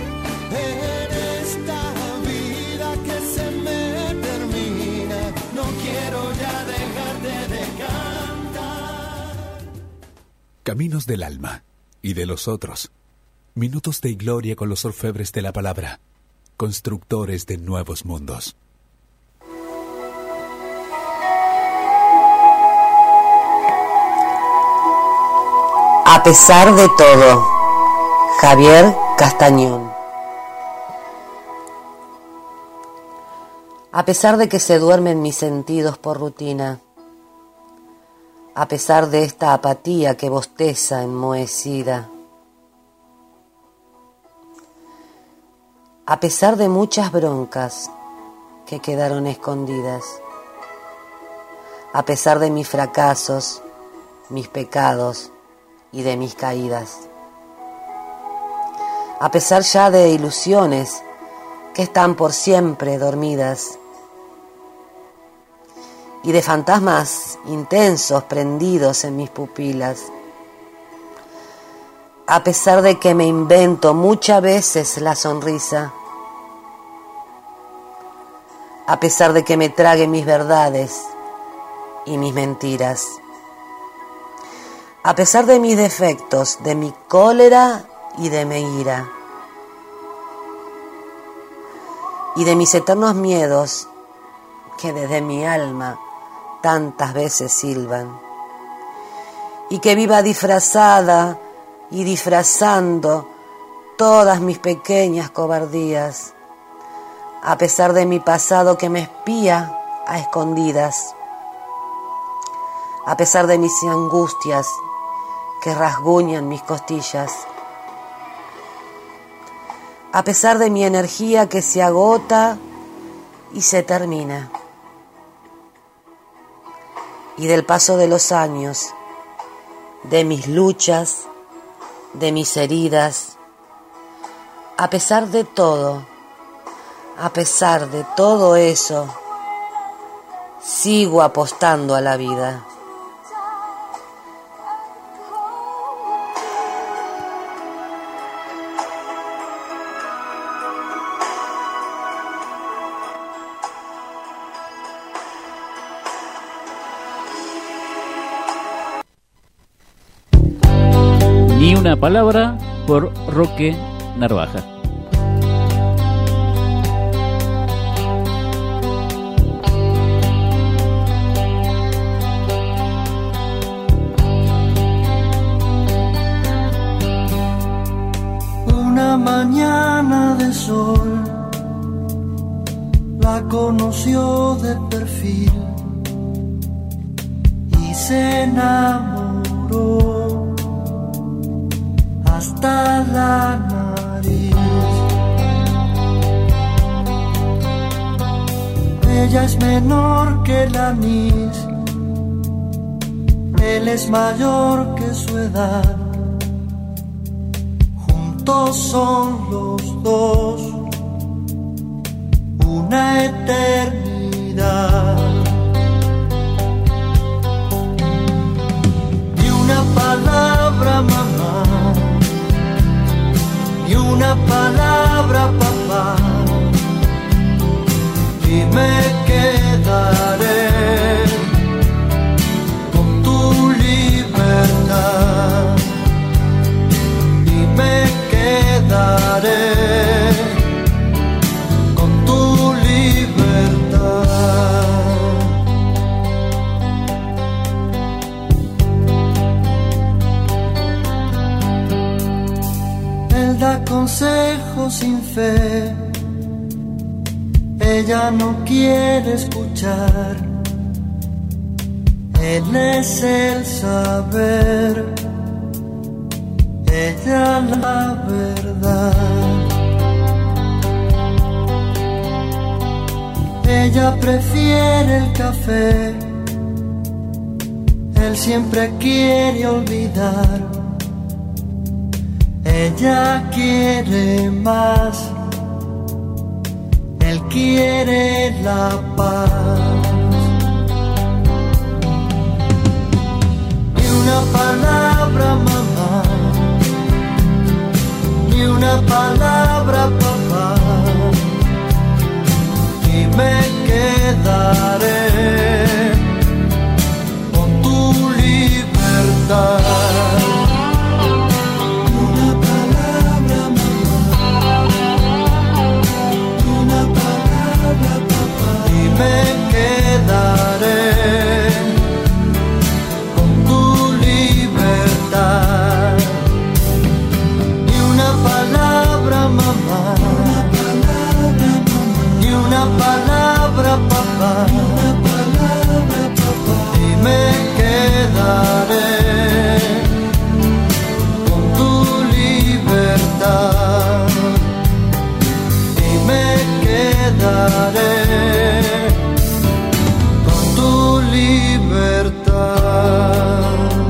en esta vida que se me termina, no quiero ya dejarte de cantar. Caminos del alma y de los otros. Minutos de gloria con los orfebres de la palabra. Constructores de nuevos mundos. A pesar de todo, Javier Castañón. A pesar de que se duermen mis sentidos por rutina, a pesar de esta apatía que bosteza enmohecida, a pesar de muchas broncas que quedaron escondidas, a pesar de mis fracasos, mis pecados y de mis caídas, a pesar ya de ilusiones que están por siempre dormidas y de fantasmas intensos prendidos en mis pupilas, a pesar de que me invento muchas veces la sonrisa, a pesar de que me trague mis verdades y mis mentiras, a pesar de mis defectos, de mi cólera y de mi ira, y de mis eternos miedos que desde mi alma tantas veces silban, y que viva disfrazada y disfrazando todas mis pequeñas cobardías, a pesar de mi pasado que me espía a escondidas, a pesar de mis angustias que rasguñan mis costillas, a pesar de mi energía que se agota y se termina, y del paso de los años, de mis luchas, de mis heridas, a pesar de todo, a pesar de todo eso, sigo apostando a la vida. Ni una palabra por Roque Narvaja. Una mañana de sol la conoció de perfil y se enamoró hasta la nariz. Ella es menor que el anís, él es mayor que su edad. Juntos son los dos una eternidad. Ni una palabra, mamá, ni una palabra, papá, y me quedaré con tu libertad, y me quedaré con tu libertad. Él da consejos sin fe, ella no quiere escuchar. Él es el saber, ella la verdad. Ella prefiere el café, él siempre quiere olvidar. Ella quiere más, él quiere la paz. Ni una palabra, mamá, ni una palabra, papá, y me quedaré con tu libertad. Me quedaré con tu libertad. Ni una palabra, mamá, ni una palabra, papá, y me quedaré con tu libertad, y me quedaré libertad.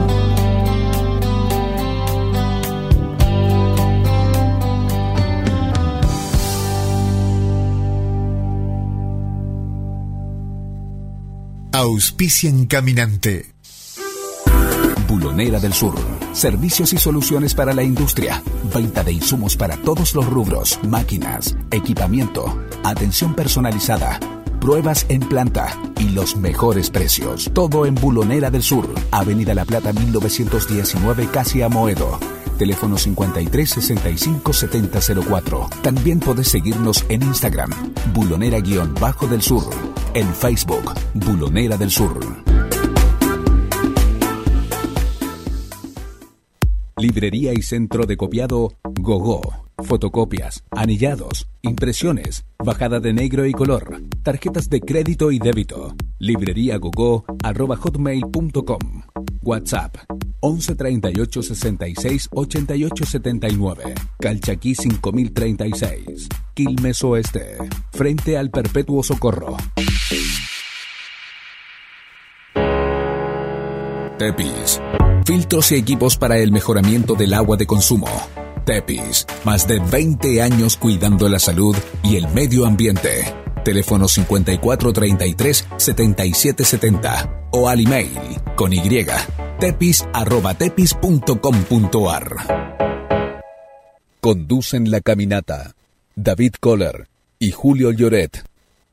Auspician Caminante. Bulonera del Sur. Servicios y soluciones para la industria. Venta de insumos para todos los rubros. Máquinas, equipamiento, atención personalizada. pruebas en planta y los mejores precios. Todo en Bulonera del Sur, Avenida La Plata mil novecientos diecinueve, casi Amoedo. Teléfono cincuenta y tres sesenta y cinco setenta cero cuatro. También podés seguirnos en Instagram, Bulonera-Bajo del Sur. En Facebook, Bulonera del Sur. Librería y centro de copiado Gogó. Fotocopias, anillados, impresiones, bajada de negro y color, tarjetas de crédito y débito. Libreriagogó arroba hotmail punto com. WhatsApp once treinta y ocho sesenta y seis ochenta y ocho setenta y nueve. Calchaquí cinco mil treinta y seis. Quilmes Oeste. Frente al Perpetuo Socorro. Tepis. Filtros y equipos para el mejoramiento del agua de consumo. Tepis. Más de veinte años cuidando la salud y el medio ambiente. Teléfono cincuenta y cuatro treinta y tres setenta y siete setenta o al email con y tepis arroba tepis punto com punto ar. Conducen la caminata David Kohler y Julio Lloret.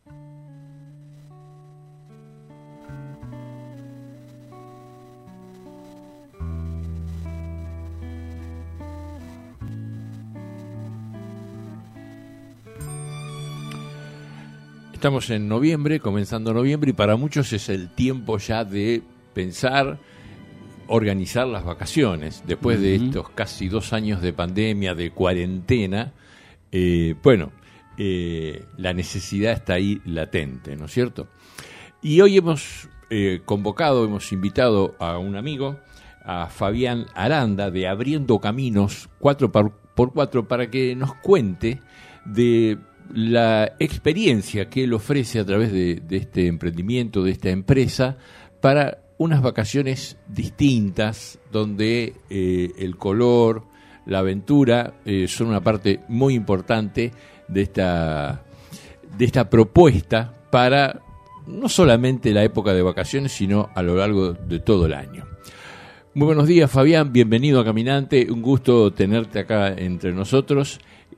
Estamos en noviembre, comenzando noviembre, y para muchos es el tiempo ya de pensar, organizar las vacaciones. Después uh-huh. de estos casi dos años de pandemia, de cuarentena, eh, bueno, eh, la necesidad está ahí latente, ¿no es cierto? Y hoy hemos eh, convocado, hemos invitado a un amigo, a Fabián Aranda, de Abriendo Caminos cuatro por cuatro, para que nos cuente de la experiencia que él ofrece a través de, de este emprendimiento, de esta empresa, para unas vacaciones distintas, donde eh, el color, la aventura eh, son una parte muy importante de esta, de esta propuesta para no solamente la época de vacaciones, sino a lo largo de todo el año. Muy buenos días, Fabián, bienvenido a Caminante, un gusto tenerte acá entre nosotros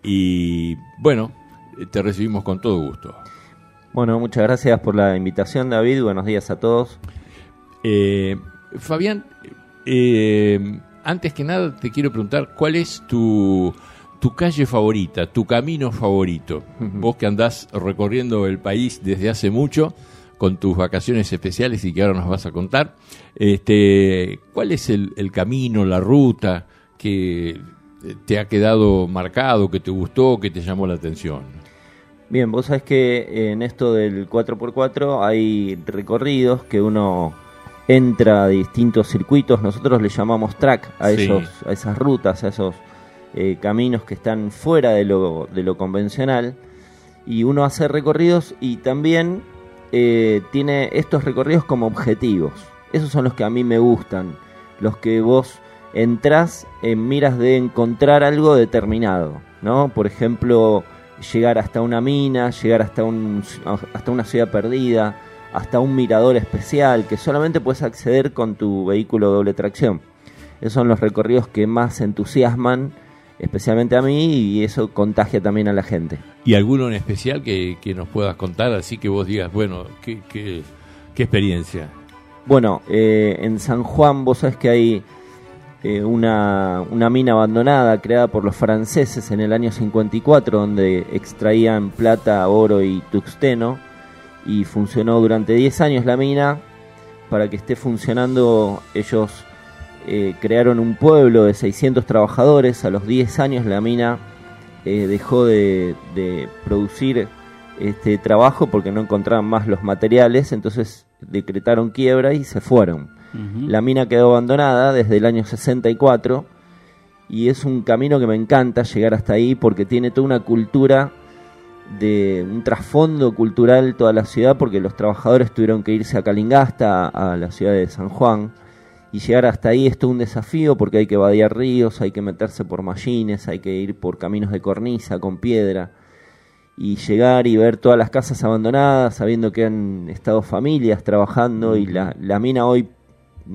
y bueno, te recibimos con todo gusto. Bueno, muchas gracias por la invitación, David. Buenos días a todos. Eh, Fabián, eh, antes que nada te quiero preguntar, ¿cuál es tu, tu calle favorita, tu camino favorito? Uh-huh. Vos que andás recorriendo el país desde hace mucho, con tus vacaciones especiales y que ahora nos vas a contar, este, ¿cuál es el, el camino, la ruta que te ha quedado marcado, que te gustó, que te llamó la atención? Bien, vos sabés que en esto del cuatro por cuatro hay recorridos que uno entra a distintos circuitos. Nosotros le llamamos track a, sí. esos, a esas rutas, a esos eh, caminos que están fuera de lo, de lo convencional. Y uno hace recorridos y también eh, tiene estos recorridos como objetivos. Esos son los que a mí me gustan, los que vos entrás en miras de encontrar algo determinado, ¿no? Por ejemplo, llegar hasta una mina, llegar hasta un hasta una ciudad perdida, hasta un mirador especial que solamente puedes acceder con tu vehículo doble tracción. Esos son los recorridos que más entusiasman, especialmente a mí, y eso contagia también a la gente. ¿Y alguno en especial que, que nos puedas contar, así que vos digas, bueno, qué, qué, qué experiencia? Bueno, eh, en San Juan vos sabés que hay Eh, una, una mina abandonada creada por los franceses en el año cincuenta y cuatro, donde extraían plata, oro y tuxteno, y funcionó durante diez años la mina. Para que esté funcionando, ellos eh, crearon un pueblo de seiscientos trabajadores. A los diez años la mina eh, dejó de, de producir este trabajo porque no encontraban más los materiales, entonces decretaron quiebra y se fueron. Uh-huh. La mina quedó abandonada desde el año sesenta y cuatro y es un camino que me encanta llegar hasta ahí porque tiene toda una cultura, de un trasfondo cultural toda la ciudad, porque los trabajadores tuvieron que irse a Calingasta, a la ciudad de San Juan, y llegar hasta ahí es todo un desafío porque hay que vadear ríos, hay que meterse por mallines, hay que ir por caminos de cornisa con piedra y llegar y ver todas las casas abandonadas, sabiendo que han estado familias trabajando. Y la, la mina hoy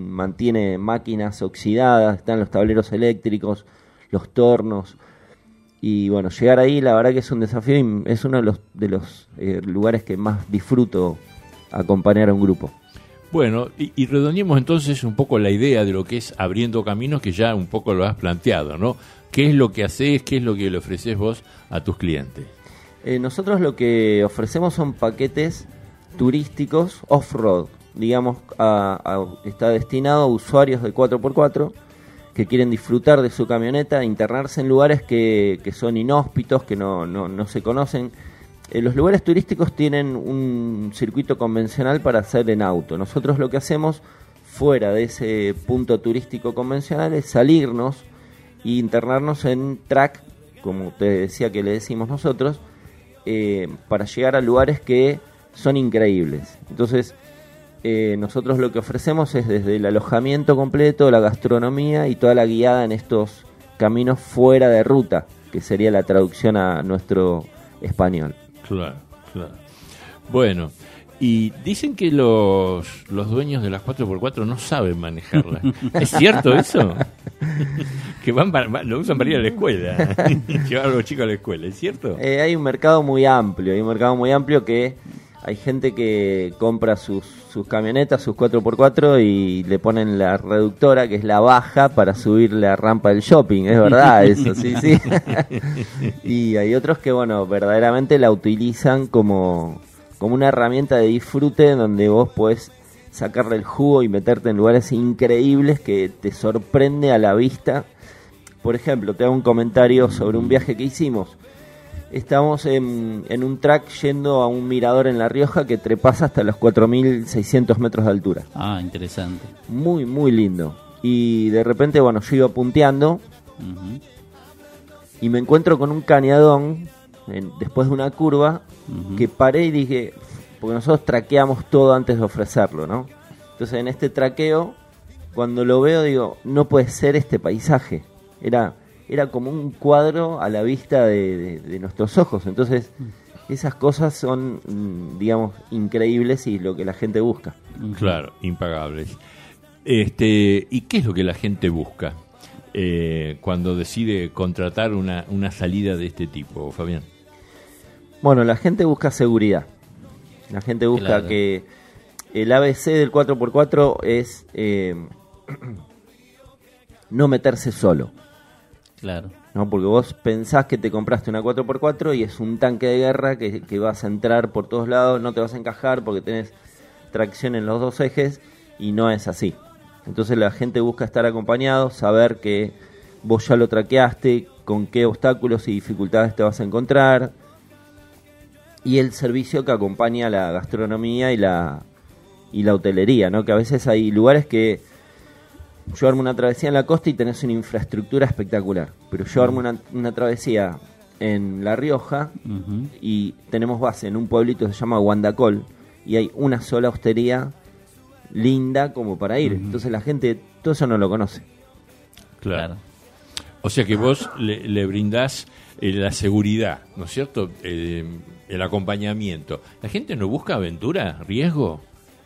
mantiene máquinas oxidadas, están los tableros eléctricos, los tornos, Y bueno, llegar ahí la verdad que es un desafío y es uno de los, de los eh, lugares que más disfruto acompañar a un grupo. Bueno, y, y redondeemos entonces un poco la idea de lo que es Abriendo Caminos, que ya un poco lo has planteado, ¿no? ¿Qué es lo que haces, qué es lo que le ofreces vos a tus clientes? Eh, nosotros lo que ofrecemos son paquetes turísticos off-road, digamos, a, a, está destinado a usuarios de cuatro por cuatro que quieren disfrutar de su camioneta, internarse en lugares que, que son inhóspitos, que no, no, no se conocen. Eh, los lugares turísticos tienen un circuito convencional para hacer en auto. Nosotros lo que hacemos fuera de ese punto turístico convencional es salirnos e internarnos en track, como te decía que le decimos nosotros, eh, para llegar a lugares que son increíbles. Entonces, eh, nosotros lo que ofrecemos es desde el alojamiento completo, la gastronomía y toda la guiada en estos caminos fuera de ruta, que sería la traducción a nuestro español. Claro, claro. Bueno, y dicen que los, los dueños de las cuatro por cuatro no saben manejarla. ¿Es cierto eso? Que van para, lo usan para ir a la escuela, llevar a los chicos a la escuela, ¿es cierto? Eh, hay un mercado muy amplio, hay un mercado muy amplio que hay gente que compra sus, sus camionetas, sus cuatro por cuatro y le ponen la reductora, que es la baja, para subir la rampa del shopping, es verdad eso, sí, sí. Y hay otros que, bueno, verdaderamente la utilizan como, como una herramienta de disfrute donde vos podés sacarle el jugo y meterte en lugares increíbles que te sorprende a la vista. Por ejemplo, te hago un comentario sobre un viaje que hicimos. Estamos en, en un track yendo a un mirador en La Rioja que trepasa hasta los cuatro mil seiscientos metros de altura. Ah, interesante. Muy, muy lindo. Y de repente, bueno, yo iba punteando uh-huh. y me encuentro con un cañadón en, después de una curva uh-huh. que paré y dije, porque nosotros traqueamos todo antes de ofrecerlo, ¿no? Entonces en este traqueo, cuando lo veo digo, no puede ser este paisaje. Era... Era como un cuadro a la vista de, de, de nuestros ojos. Entonces, esas cosas son, digamos, increíbles y lo que la gente busca. Claro, impagables. Este, ¿y qué es lo que la gente busca eh, cuando decide contratar una, una salida de este tipo, Fabián? Bueno, la gente busca seguridad. La gente busca claro. que el A B C del cuatro por cuatro es eh, no meterse solo. Claro. No, porque vos pensás que te compraste una cuatro por cuatro y es un tanque de guerra que, que vas a entrar por todos lados, no te vas a encajar porque tenés tracción en los dos ejes y no es así. Entonces la gente busca estar acompañado, saber que vos ya lo traqueaste, con qué obstáculos y dificultades te vas a encontrar y el servicio que acompaña la gastronomía y la, y la hotelería, ¿no? Que a veces hay lugares que yo armo una travesía en la costa y tenés una infraestructura espectacular. Pero yo armo una, una travesía en La Rioja uh-huh. y tenemos base en un pueblito que se llama Guandacol y hay una sola hostería linda como para ir. Uh-huh. Entonces la gente todo eso no lo conoce. Claro. O sea que vos le, le brindás eh, la seguridad, ¿no es cierto? Eh, el acompañamiento. ¿La gente no busca aventura, riesgo?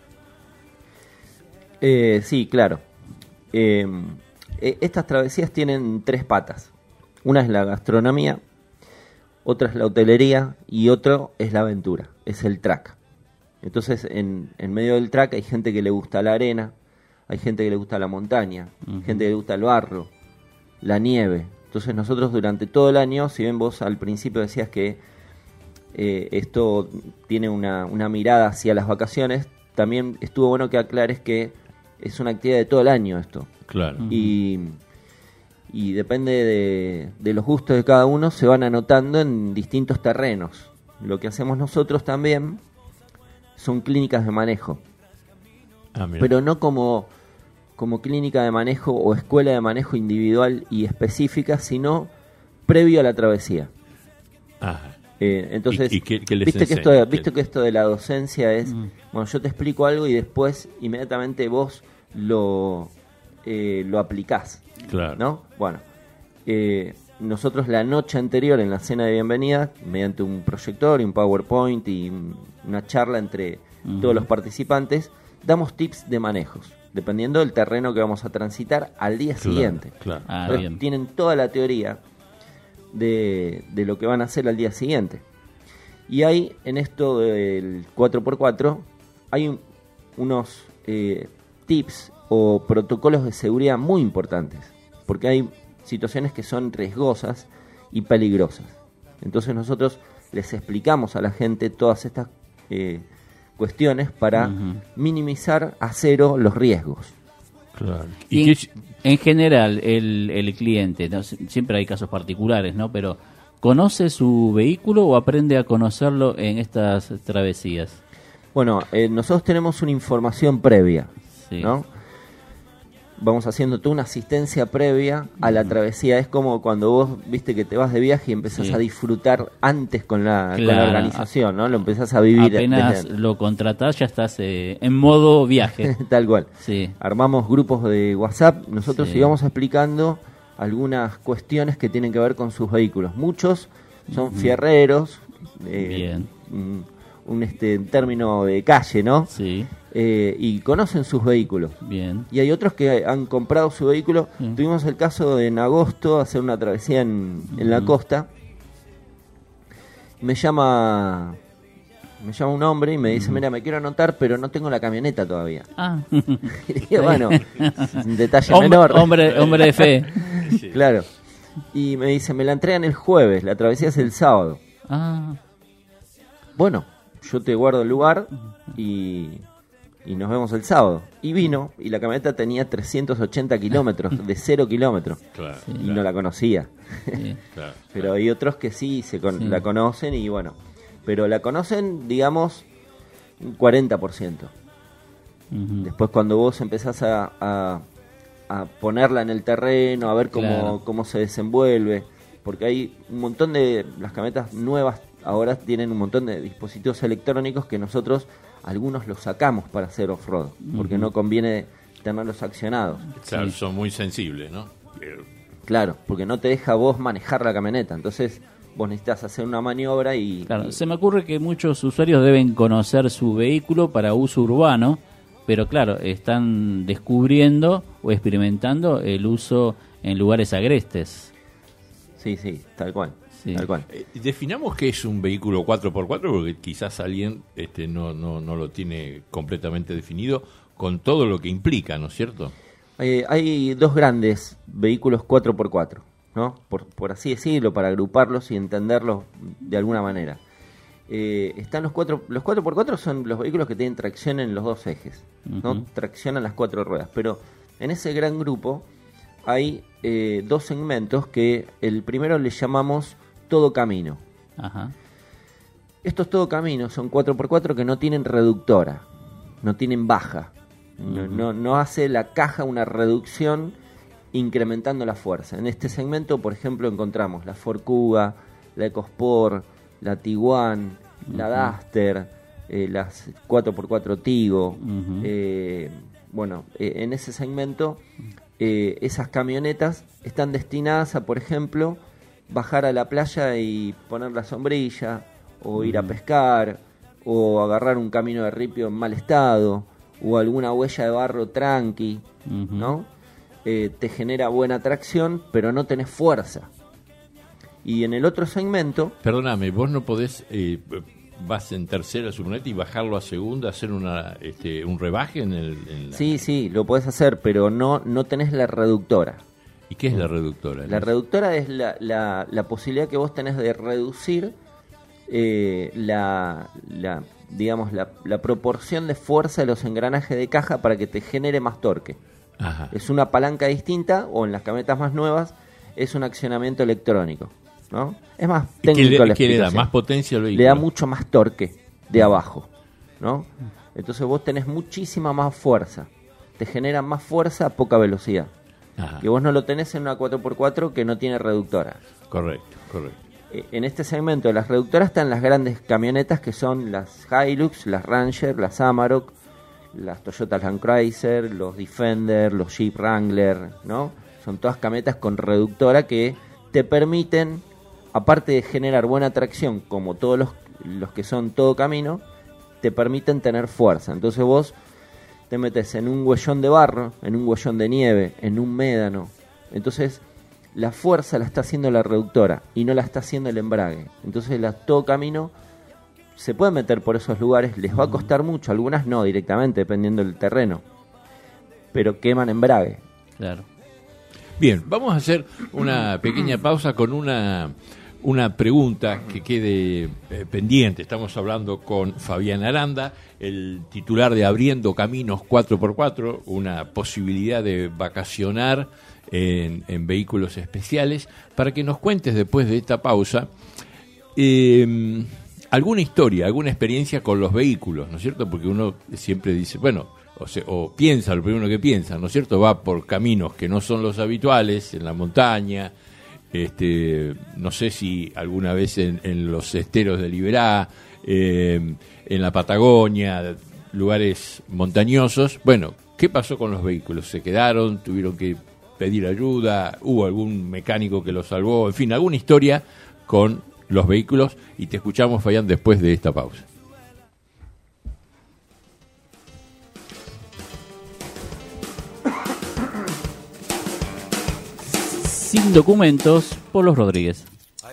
Eh, sí, claro. Eh, estas travesías tienen tres patas. Una es la gastronomía, otra es la hotelería y otro es la aventura, es el track. Entonces en, en medio del track hay gente que le gusta la arena, hay gente que le gusta la montaña, uh-huh. gente que le gusta el barro, la nieve. Entonces nosotros durante todo el año, si bien vos al principio decías que eh, esto tiene una, una mirada hacia las vacaciones, también estuvo bueno que aclares que es una actividad de todo el año esto. Claro. Y, y depende de, de los gustos de cada uno, se van anotando en distintos terrenos. Lo que hacemos nosotros también son clínicas de manejo. Ah, pero no como, como clínica de manejo o escuela de manejo individual y específica, sino previo a la travesía. Ajá. Eh, entonces, ¿Y, y qué, qué les viste, que esto de, viste ¿Qué? que esto de la docencia es, mm. bueno, yo te explico algo y después inmediatamente vos lo, eh, lo aplicás. Claro. ¿No? Bueno, eh, nosotros la noche anterior en la cena de bienvenida, mediante un proyector y un PowerPoint y una charla entre uh-huh. todos los participantes, damos tips de manejos, dependiendo del terreno que vamos a transitar al día claro, siguiente. Claro. Ah, Entonces, bien. tienen toda la teoría, de, de lo que van a hacer al día siguiente. Y hay en esto del cuatro por cuatro, hay un, unos eh, tips o protocolos de seguridad muy importantes, porque hay situaciones que son riesgosas y peligrosas. Entonces nosotros les explicamos a la gente todas estas eh, cuestiones para uh-huh. minimizar a cero los riesgos. Claro. Y, y en, en general, el, el cliente, ¿no? Siempre hay casos particulares, ¿no? Pero ¿conoce su vehículo o aprende a conocerlo en estas travesías? Bueno, eh, nosotros tenemos una información previa, sí. ¿no? Vamos haciendo toda una asistencia previa a la travesía. Es como cuando vos, viste, que te vas de viaje y empezás sí. a disfrutar antes con la, claro. con la organización, ¿no? Lo empezás a vivir. Apenas desde... lo contratás, ya estás eh, en modo viaje. Tal cual. Sí. Armamos grupos de WhatsApp. Nosotros sí. íbamos explicando algunas cuestiones que tienen que ver con sus vehículos. Muchos son uh-huh. fierreros. Eh, Bien. Un, un este, término de calle, ¿no? Sí. Eh, y conocen sus vehículos. Bien. Y hay otros que han comprado su vehículo. Sí. Tuvimos el caso de en agosto hacer una travesía en, en uh-huh. la costa. Me llama me llama un hombre y me dice, uh-huh. mira, me quiero anotar, pero no tengo la camioneta todavía. Ah. Y dije, bueno, un detalle hombre, menor. Hombre, hombre de fe. Claro. Y me dice, me la entregan el jueves, la travesía es el sábado. Ah. Bueno, yo te guardo el lugar y... y nos vemos el sábado. Y vino, y la camioneta tenía trescientos ochenta kilómetros, de cero kilómetros. Claro, y claro. no la conocía. Sí. Claro, pero claro. hay otros que sí, se con, sí. la conocen y bueno. Pero la conocen, digamos, un cuarenta por ciento. Uh-huh. Después cuando vos empezás a, a, a ponerla en el terreno, a ver cómo, claro. cómo se desenvuelve. Porque hay un montón de... Las camionetas nuevas ahora tienen un montón de dispositivos electrónicos que nosotros... algunos los sacamos para hacer off-road, porque uh-huh. no conviene tenerlos accionados. Claro, sí. son muy sensibles, ¿no? Claro, porque no te deja vos manejar la camioneta, entonces vos necesitas hacer una maniobra y... Claro, y... se me ocurre que muchos usuarios deben conocer su vehículo para uso urbano, pero claro, están descubriendo o experimentando el uso en lugares agrestes. Sí, sí, tal cual. Sí. Tal cual. Eh, definamos qué es un vehículo cuatro por cuatro, porque quizás alguien este, no, no, no lo tiene completamente definido con todo lo que implica, ¿no es cierto? Eh, hay dos grandes vehículos cuatro por cuatro, ¿no? Por, por así decirlo, para agruparlos y entenderlos de alguna manera. Eh, están los cuatro, los cuatro por cuatro son los vehículos que tienen tracción en los dos ejes, ¿no? Uh-huh. Traccionan las cuatro ruedas, pero en ese gran grupo hay eh, dos segmentos que el primero le llamamos todo camino. Ajá. Estos todo camino son cuatro por cuatro que no tienen reductora, no tienen baja. Uh-huh. No, no, no hace la caja una reducción incrementando la fuerza. En este segmento, por ejemplo, encontramos la Ford Kuga, la EcoSport, la Tiguan, uh-huh. la Duster, eh, las cuatro por cuatro Tigo. Uh-huh. Eh, bueno, eh, en ese segmento, eh, esas camionetas están destinadas a, por ejemplo, bajar a la playa y poner la sombrilla, o ir a pescar, o agarrar un camino de ripio en mal estado, o alguna huella de barro tranqui, uh-huh. ¿no? Eh, te genera buena tracción, pero no tenés fuerza. Y en el otro segmento... Perdóname, vos no podés... Eh, vas en tercera, suponete, y bajarlo a segunda, hacer una este, un rebaje en el... En la... Sí, sí, lo podés hacer, pero no, no tenés la reductora. ¿Y qué es la reductora? La reductora es la, la, la posibilidad que vos tenés de reducir eh, la, la, digamos, la, la proporción de fuerza de los engranajes de caja para que te genere más torque. Ajá. Es una palanca distinta, o en las camionetas más nuevas es un accionamiento electrónico, ¿no? Es más técnico. ¿Qué le da? ¿Más potencia al vehículo? Le da mucho más torque de abajo, ¿no? Entonces vos tenés muchísima más fuerza. Te genera más fuerza a poca velocidad. Ajá. Que vos no lo tenés en una cuatro por cuatro que no tiene reductora. Correcto, correcto. En este segmento de las reductoras están las grandes camionetas que son las Hilux, las Ranger, las Amarok, las Toyota Land Cruiser, los Defender, los Jeep Wrangler, ¿no? Son todas camionetas con reductora que te permiten, aparte de generar buena tracción, como todos los, los que son todo camino, te permiten tener fuerza. Entonces vos te metes en un huellón de barro, en un huellón de nieve, en un médano. Entonces la fuerza la está haciendo la reductora y no la está haciendo el embrague. Entonces la, todo camino se puede meter por esos lugares, les va a costar mucho, algunas no directamente, dependiendo del terreno, pero queman embrague. Claro. Bien, vamos a hacer una pequeña pausa con una, una pregunta que quede eh, pendiente. Estamos hablando con Fabián Aranda, el titular de Abriendo Caminos cuatro por cuatro, una posibilidad de vacacionar en, en vehículos especiales, para que nos cuentes después de esta pausa eh, alguna historia, alguna experiencia con los vehículos, ¿no es cierto? Porque uno siempre dice, bueno, o, se, o piensa, lo primero que piensa, ¿no es cierto? Va por caminos que no son los habituales, en la montaña, este, no sé si alguna vez en, en los esteros de Liberá, eh, en la Patagonia, lugares montañosos. Bueno, ¿qué pasó con los vehículos? ¿Se quedaron? ¿Tuvieron que pedir ayuda? ¿Hubo algún mecánico que los salvó? En fin, alguna historia con los vehículos, y te escuchamos, Fabián, después de esta pausa. Sin documentos, por los Rodríguez.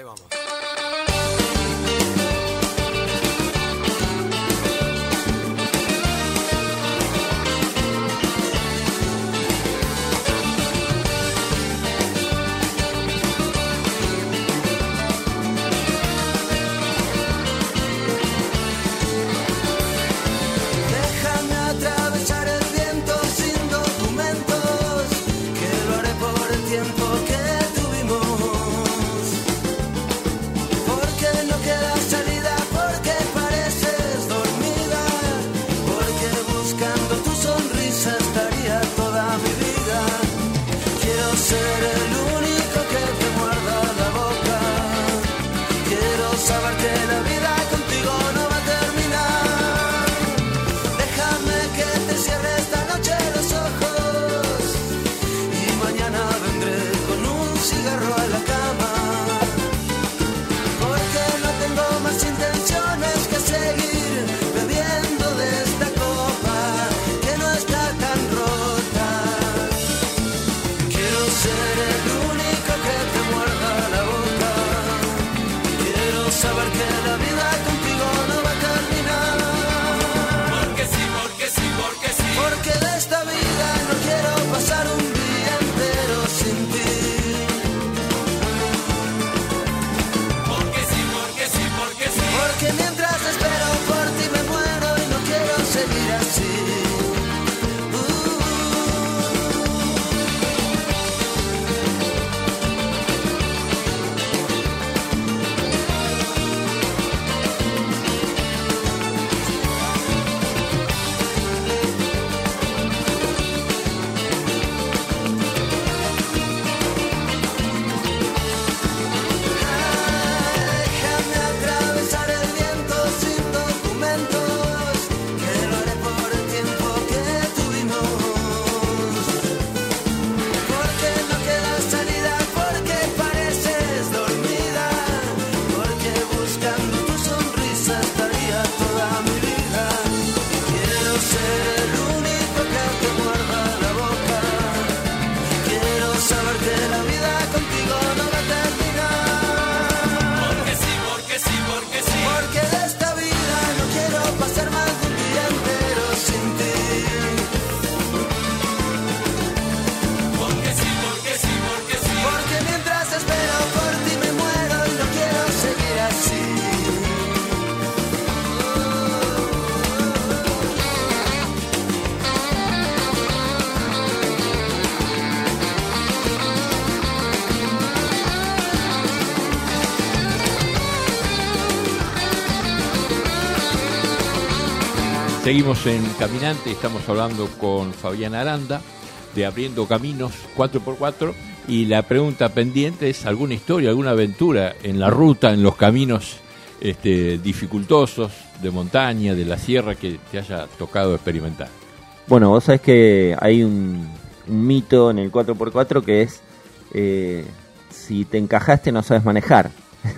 Seguimos en Caminante, estamos hablando con Fabián Aranda de Abriendo Caminos cuatro por cuatro, y la pregunta pendiente es alguna historia, alguna aventura en la ruta, en los caminos este, dificultosos de montaña, de la sierra, que te haya tocado experimentar. Bueno, vos sabés que hay un, un mito en el cuatro por cuatro que es eh, si te encajaste no sabes manejar.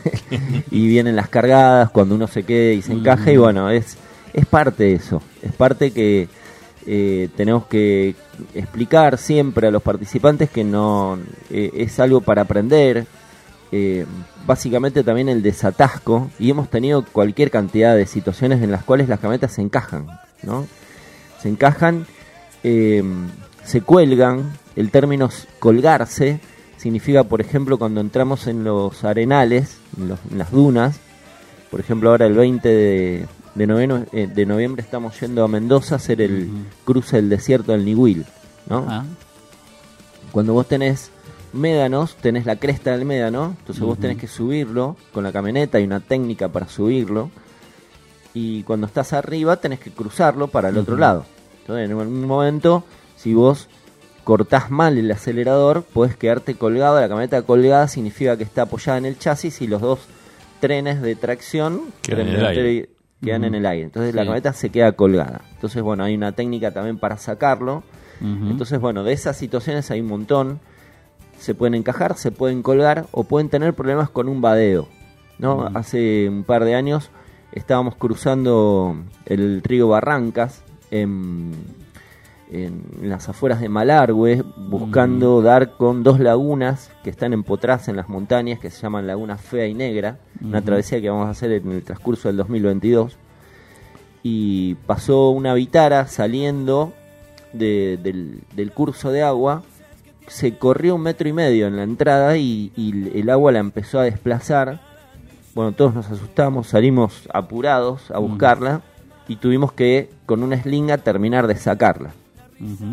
Y vienen las cargadas cuando uno se queda y se encaja, y bueno, es... Es parte de eso, es parte que eh, tenemos que explicar siempre a los participantes que no eh, es algo para aprender. Eh, básicamente también el desatasco, y hemos tenido cualquier cantidad de situaciones en las cuales las camionetas se encajan, ¿no? Se encajan, eh, se cuelgan. El término colgarse significa, por ejemplo, cuando entramos en los arenales, en, los, en las dunas. Por ejemplo, ahora el veinte de, de, noveno, eh, de noviembre estamos yendo a Mendoza a hacer el uh-huh. cruce del desierto del Niwil, ¿no? Uh-huh. Cuando vos tenés médanos, tenés la cresta del médano, entonces uh-huh. vos tenés que subirlo con la camioneta, hay una técnica para subirlo, y cuando estás arriba tenés que cruzarlo para el uh-huh. otro lado. Entonces en un momento, si vos cortás mal el acelerador, podés quedarte colgado. La camioneta colgada significa que está apoyada en el chasis y los dos trenes de tracción quedan en el aire. Quedan uh-huh. en el aire. Entonces sí. la camioneta se queda colgada. Entonces, bueno, hay una técnica también para sacarlo. Uh-huh. Entonces, bueno, de esas situaciones hay un montón. Se pueden encajar, se pueden colgar o pueden tener problemas con un vadeo, ¿no? Uh-huh. Hace un par de años estábamos cruzando el río Barrancas en, en las afueras de Malargüe, buscando uh-huh. dar con dos lagunas que están empotradas en las montañas, que se llaman Laguna Fea y Negra, uh-huh. una travesía que vamos a hacer en el transcurso del dos mil veintidós. Y pasó una vitara saliendo de, del, del curso de agua. Se corrió un metro y medio en la entrada y, y el agua la empezó a desplazar. Bueno, todos nos asustamos, salimos apurados a buscarla uh-huh. y tuvimos que, con una eslinga, terminar de sacarla. Uh-huh.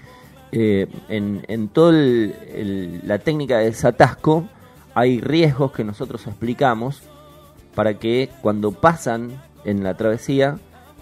Eh, en, en toda la técnica de desatasco hay riesgos que nosotros explicamos para que cuando pasan en la travesía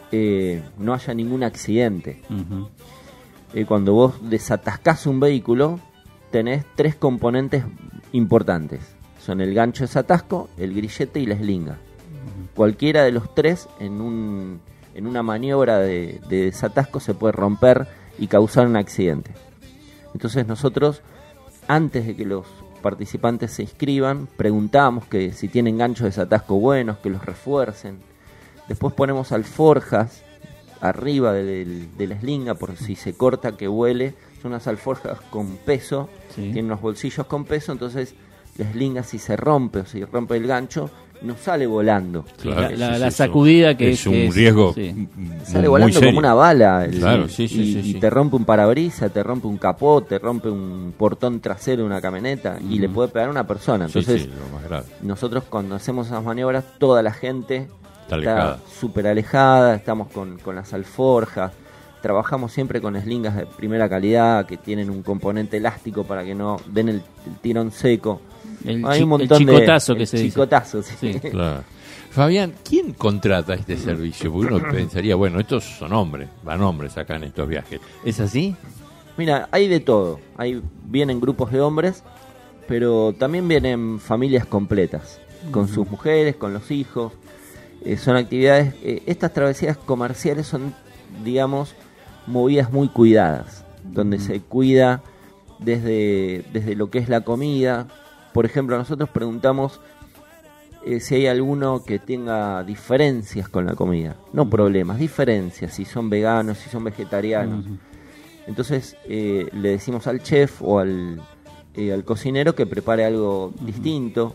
eh, no haya ningún accidente. Uh-huh. Eh, cuando vos desatascás un vehículo, tenés tres componentes importantes. Son el gancho de desatasco, el grillete y la eslinga. Uh-huh. Cualquiera de los tres en, un, en una maniobra de, de desatasco se puede romper y causar un accidente. Entonces nosotros, antes de que los participantes se inscriban, preguntamos que si tienen ganchos de desatasco buenos, que los refuercen. Después ponemos alforjas arriba de, de, de la eslinga por si se corta, que vuele. Son unas alforjas con peso, sí. tienen unos bolsillos con peso, entonces la eslinga, si se rompe o si rompe el gancho, no sale volando. Claro, la, la, la sacudida que es, es un es, riesgo sí. muy, sale volando serio. Como una bala el, claro, sí, sí, y, sí, sí. y te rompe un parabrisas, te rompe un capó, te rompe un portón trasero de una camioneta uh-huh. y le puede pegar a una persona. Entonces sí, sí, lo más grave. Nosotros cuando hacemos esas maniobras, toda la gente está súper alejada, estamos con, con las alforjas, trabajamos siempre con eslingas de primera calidad que tienen un componente elástico para que no den el, el tirón seco. El, Hay chi- un montón el chicotazo de, que el se chicotazo, dice. Sí. Sí. Claro. Fabián, ¿quién contrata este servicio? Porque uno pensaría, bueno, estos son hombres, van hombres acá en estos viajes. ¿Es así? Mira, hay de todo. Hay, vienen grupos de hombres, pero también vienen familias completas, con uh-huh. sus mujeres, con los hijos. Eh, son actividades, eh, estas travesías comerciales son, digamos, movidas muy cuidadas, donde uh-huh. se cuida desde, desde lo que es la comida. Por ejemplo, nosotros preguntamos eh, si hay alguno que tenga diferencias con la comida, no uh-huh. problemas, diferencias, si son veganos, si son vegetarianos. Uh-huh. Entonces eh, le decimos al chef o al, eh, al cocinero que prepare algo uh-huh. distinto.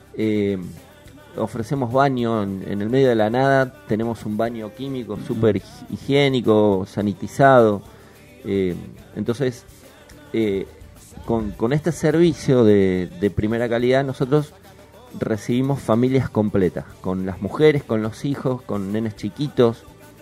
Eh, ofrecemos baño en, en el medio de la nada, tenemos un baño químico uh-huh. súper higiénico, sanitizado. Eh, entonces, eh, con, con este servicio de, de primera calidad, nosotros recibimos familias completas, con las mujeres, con los hijos, con nenes chiquitos.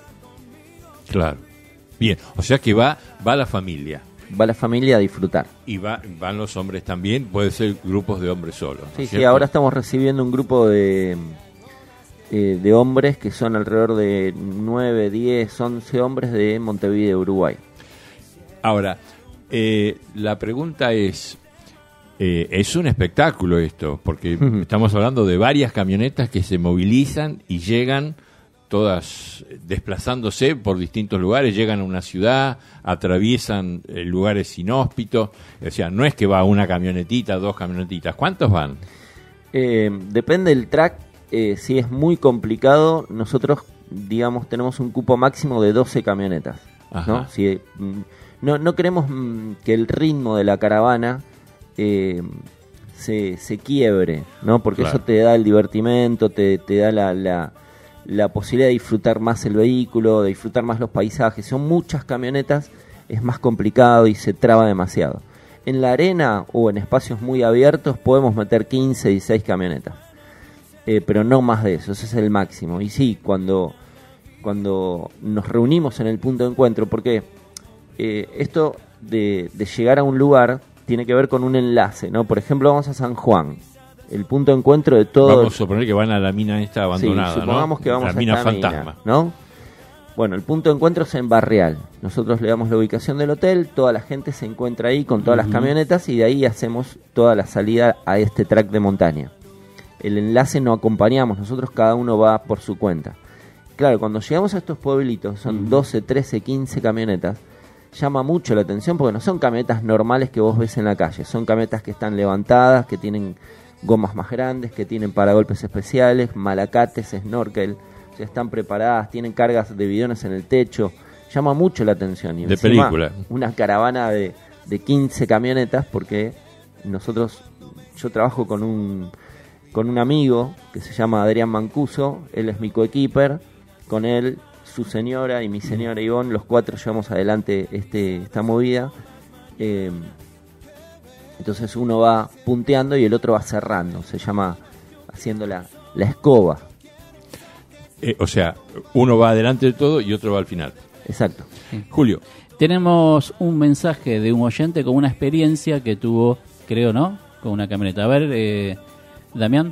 Claro. Bien, o sea que va, va la familia. Va la familia a disfrutar. Y va, van los hombres también, puede ser grupos de hombres solos, ¿no? Sí, sí, ahora estamos recibiendo un grupo de, eh, de hombres que son alrededor de nueve, diez, once hombres de Montevideo, Uruguay. Ahora, eh, la pregunta es, eh, es un espectáculo esto, porque uh-huh. estamos hablando de varias camionetas que se movilizan y llegan todas desplazándose por distintos lugares, llegan a una ciudad, atraviesan eh, lugares inhóspitos, o sea, no es que va una camionetita, dos camionetitas, ¿cuántos van? Eh, depende del track, eh, si es muy complicado, nosotros, digamos, tenemos un cupo máximo de doce camionetas. ¿no? Si, no, no queremos que el ritmo de la caravana eh, se, se quiebre, ¿no? Porque claro. eso te da el divertimento, te, te da la, la, la posibilidad de disfrutar más el vehículo, de disfrutar más los paisajes. Son muchas camionetas, es más complicado y se traba demasiado. En la arena o en espacios muy abiertos podemos meter quince, dieciséis camionetas, eh, pero no más de eso, ese es el máximo. Y sí, cuando, cuando nos reunimos en el punto de encuentro, porque eh, esto de, de llegar a un lugar tiene que ver con un enlace, ¿no? Por ejemplo, vamos a San Juan, el punto de encuentro de todo. Vamos a suponer que van a la mina esta abandonada, sí, supongamos ¿no? que vamos la a mina esta fantasma, mina, ¿no? Bueno, el punto de encuentro es en Barreal. Nosotros le damos la ubicación del hotel, toda la gente se encuentra ahí con todas uh-huh. las camionetas y de ahí hacemos toda la salida a este track de montaña. El enlace no acompañamos, nosotros cada uno va por su cuenta. Claro, cuando llegamos a estos pueblitos, son uh-huh. doce, trece, quince camionetas, llama mucho la atención porque no son camionetas normales que vos ves en la calle, son camionetas que están levantadas, que tienen gomas más grandes, que tienen paragolpes especiales, malacates, snorkel, ya están preparadas, tienen cargas de bidones en el techo, llama mucho la atención. Y de película. Una caravana de, de quince camionetas, porque nosotros, yo trabajo con un con un amigo que se llama Adrián Mancuso, él es mi coequiper, con él, su señora y mi señora Ivonne, los cuatro llevamos adelante este esta movida. Eh, entonces uno va punteando y el otro va cerrando, se llama haciendo la, la escoba. Eh, o sea, uno va adelante de todo y otro va al final. Exacto. Sí. Julio. Tenemos un mensaje de un oyente con una experiencia que tuvo, creo, ¿no? Con una camioneta. A ver, eh, Damián.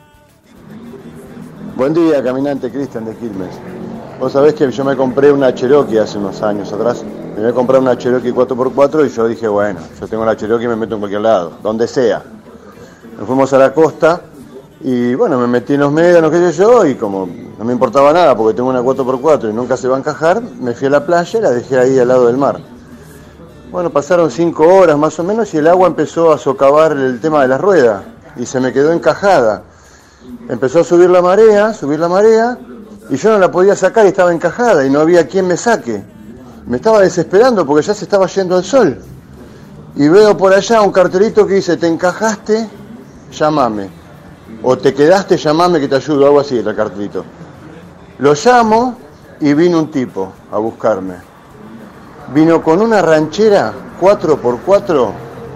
Buen día, caminante, Cristian de Quilmes. Vos sabés que yo me compré una Cherokee hace unos años atrás. Me voy a comprar una Cherokee cuatro por cuatro y yo dije, bueno, yo tengo la Cherokee y me meto en cualquier lado, donde sea. Nos fuimos a la costa. Y bueno, me metí en los médanos, qué sé yo, y como no me importaba nada porque tengo una cuatro por cuatro y nunca se va a encajar, me fui a la playa y la dejé ahí al lado del mar. Bueno, pasaron cinco horas más o menos y el agua empezó a socavar el tema de la rueda y se me quedó encajada. Empezó a subir la marea, subir la marea, y yo no la podía sacar y estaba encajada y no había quien me saque. Me estaba desesperando porque ya se estaba yendo el sol. Y veo por allá un cartelito que dice, te encajaste, llámame. O te quedaste, llamame que te ayudo, algo así era el cartelito. Lo llamo y vino un tipo a buscarme. Vino con una ranchera cuatro por cuatro.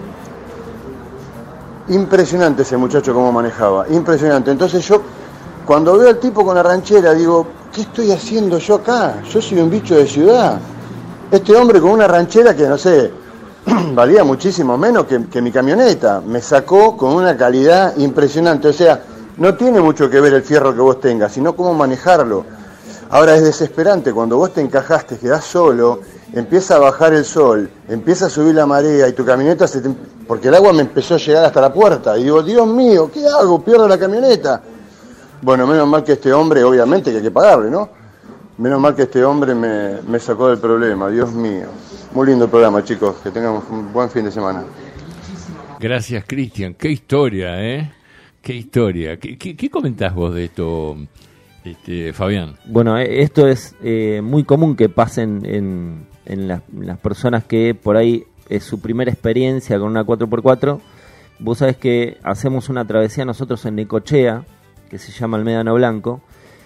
Impresionante ese muchacho cómo manejaba, impresionante. Entonces yo, cuando veo al tipo con la ranchera, digo, ¿qué estoy haciendo yo acá? Yo soy un bicho de ciudad. Este hombre con una ranchera que, no sé, valía muchísimo menos que, que mi camioneta. Me sacó con una calidad impresionante. O sea, no tiene mucho que ver el fierro que vos tengas, sino cómo manejarlo. Ahora es desesperante, cuando vos te encajaste, quedás solo, empieza a bajar el sol, empieza a subir la marea y tu camioneta se te... Porque el agua me empezó a llegar hasta la puerta. Y digo, Dios mío, ¿qué hago? Pierdo la camioneta. Bueno, menos mal que este hombre, obviamente que hay que pagarle, ¿no? Menos mal que este hombre me, me sacó del problema, Dios mío. Muy lindo el programa, chicos. Que tengamos un buen fin de semana. Gracias, Cristian. Qué historia, ¿eh? Qué historia. ¿Qué, qué, qué comentás vos de esto, este, Fabián? Bueno, esto es eh, muy común que pasen en, en, la, en las personas que por ahí es su primera experiencia con una cuatro por cuatro. Vos sabés que hacemos una travesía nosotros en Necochea, que se llama el Médano Blanco,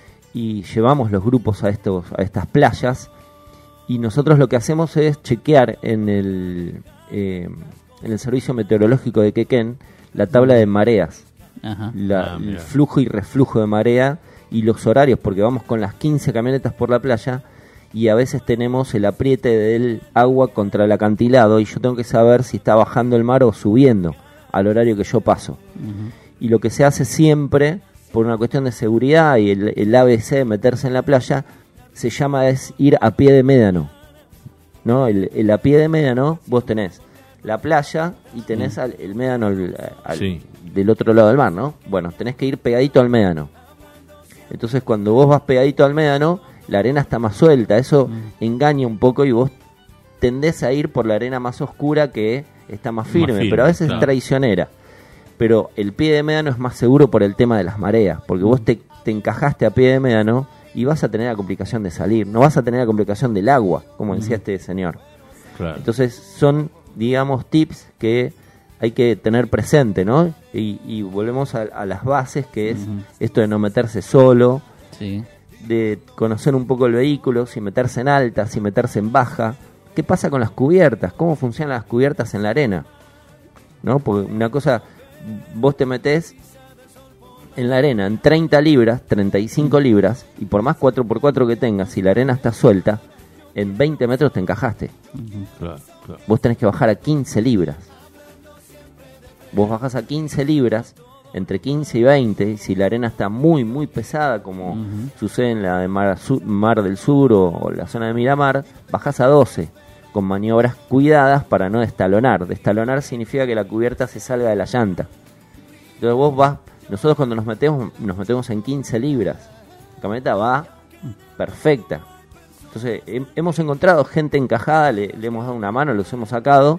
y llevamos los grupos a, estos, a estas playas. Y nosotros lo que hacemos es chequear en el, eh, en el servicio meteorológico de Quequén la tabla de mareas, Ajá. La, Ah, el mira. flujo y reflujo de marea y los horarios, porque vamos con las quince camionetas por la playa y a veces tenemos el apriete del agua contra el acantilado y yo tengo que saber si está bajando el mar o subiendo al horario que yo paso. Uh-huh. Y lo que se hace siempre, por una cuestión de seguridad y el, el A B C de meterse en la playa, se llama es ir a pie de médano, ¿no? El, el a pie de médano, vos tenés la playa y tenés al, el médano al, al, Sí. del otro lado del mar, ¿no? Bueno, tenés que ir pegadito al médano. Entonces cuando vos vas pegadito al médano, la arena está más suelta, eso mm. engaña un poco y vos tendés a ir por la arena más oscura que está más firme, Más firme, pero a veces claro. es traicionera. Pero el pie de médano es más seguro por el tema de las mareas, porque vos te, te encajaste a pie de médano y vas a tener la complicación de salir, no vas a tener la complicación del agua, como decía Ujú. este señor. Claro. Entonces son, digamos, tips que hay que tener presente, ¿no? Y, y volvemos a, a las bases, que es Ujú. esto de no meterse solo, Sí. de conocer un poco el vehículo, si meterse en alta, si meterse en baja. ¿Qué pasa con las cubiertas? ¿Cómo funcionan las cubiertas en la arena? ¿No? Porque una cosa, vos te metés en la arena en treinta libras, treinta y cinco libras, y por más cuatro por cuatro que tengas, si la arena está suelta, en veinte metros te encajaste. Claro, claro. Vos tenés que bajar a quince libras. Vos bajás a quince libras, entre quince y veinte, y si la arena está muy, muy pesada, como Ujú. sucede en la de Mar, Sur- Mar del Sur o, o la zona de Miramar, bajás a doce, con maniobras cuidadas para no destalonar. Destalonar significa que la cubierta se salga de la llanta. Entonces vos vas, nosotros cuando nos metemos, nos metemos en quince libras. La camioneta va perfecta. Entonces he- hemos encontrado gente encajada, le, le hemos dado una mano, los hemos sacado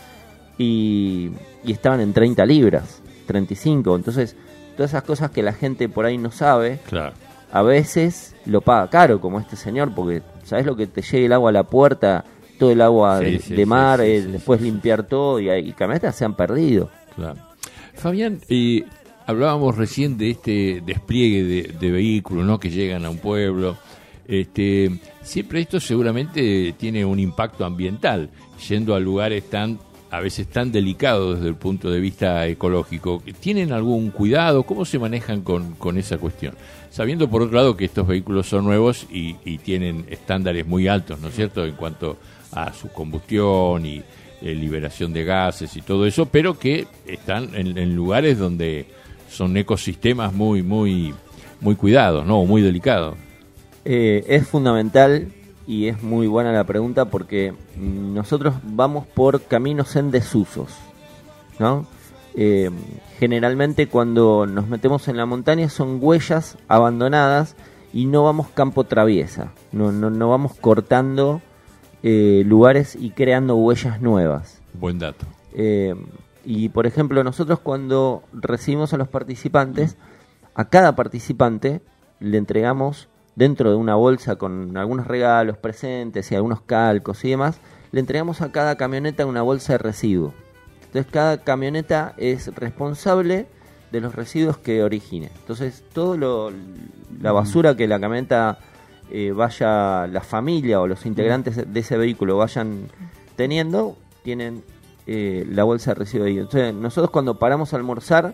y, y estaban en treinta libras, treinta y cinco. Entonces todas esas cosas que la gente por ahí no sabe, Claro. a veces lo paga caro, como este señor, porque ¿sabes lo que te llegue el agua a la puerta? Todo el agua Sí, de, sí, de sí, mar, sí, eh, sí, después limpiar todo y, y camionetas se han perdido. Claro. Fabián, eh, hablábamos recién de este despliegue de, de vehículos, ¿no?, que llegan a un pueblo. Este, siempre esto seguramente tiene un impacto ambiental, yendo a lugares tan, a veces tan delicados desde el punto de vista ecológico. ¿Tienen algún cuidado? ¿Cómo se manejan con, con esa cuestión? Sabiendo, por otro lado, que estos vehículos son nuevos y, y tienen estándares muy altos, ¿no es cierto?, en cuanto a su combustión y eh, liberación de gases y todo eso, pero que están en, en lugares donde son ecosistemas muy, muy, muy cuidados, ¿no?, muy delicados. Eh, es fundamental y es muy buena la pregunta porque mm, nosotros vamos por caminos en desusos, ¿no? Eh, generalmente cuando nos metemos en la montaña son huellas abandonadas y no vamos campo traviesa, no, no, no vamos cortando eh, lugares y creando huellas nuevas. Buen dato. Eh, y por ejemplo, nosotros cuando recibimos a los participantes, a cada participante le entregamos dentro de una bolsa con algunos regalos presentes y algunos calcos y demás, le entregamos a cada camioneta una bolsa de residuos. Entonces cada camioneta es responsable de los residuos que origine. Entonces todo lo, la basura que la camioneta eh, vaya, la familia o los integrantes de ese vehículo vayan teniendo, tienen eh, la bolsa de residuos ahí. Entonces nosotros cuando paramos a almorzar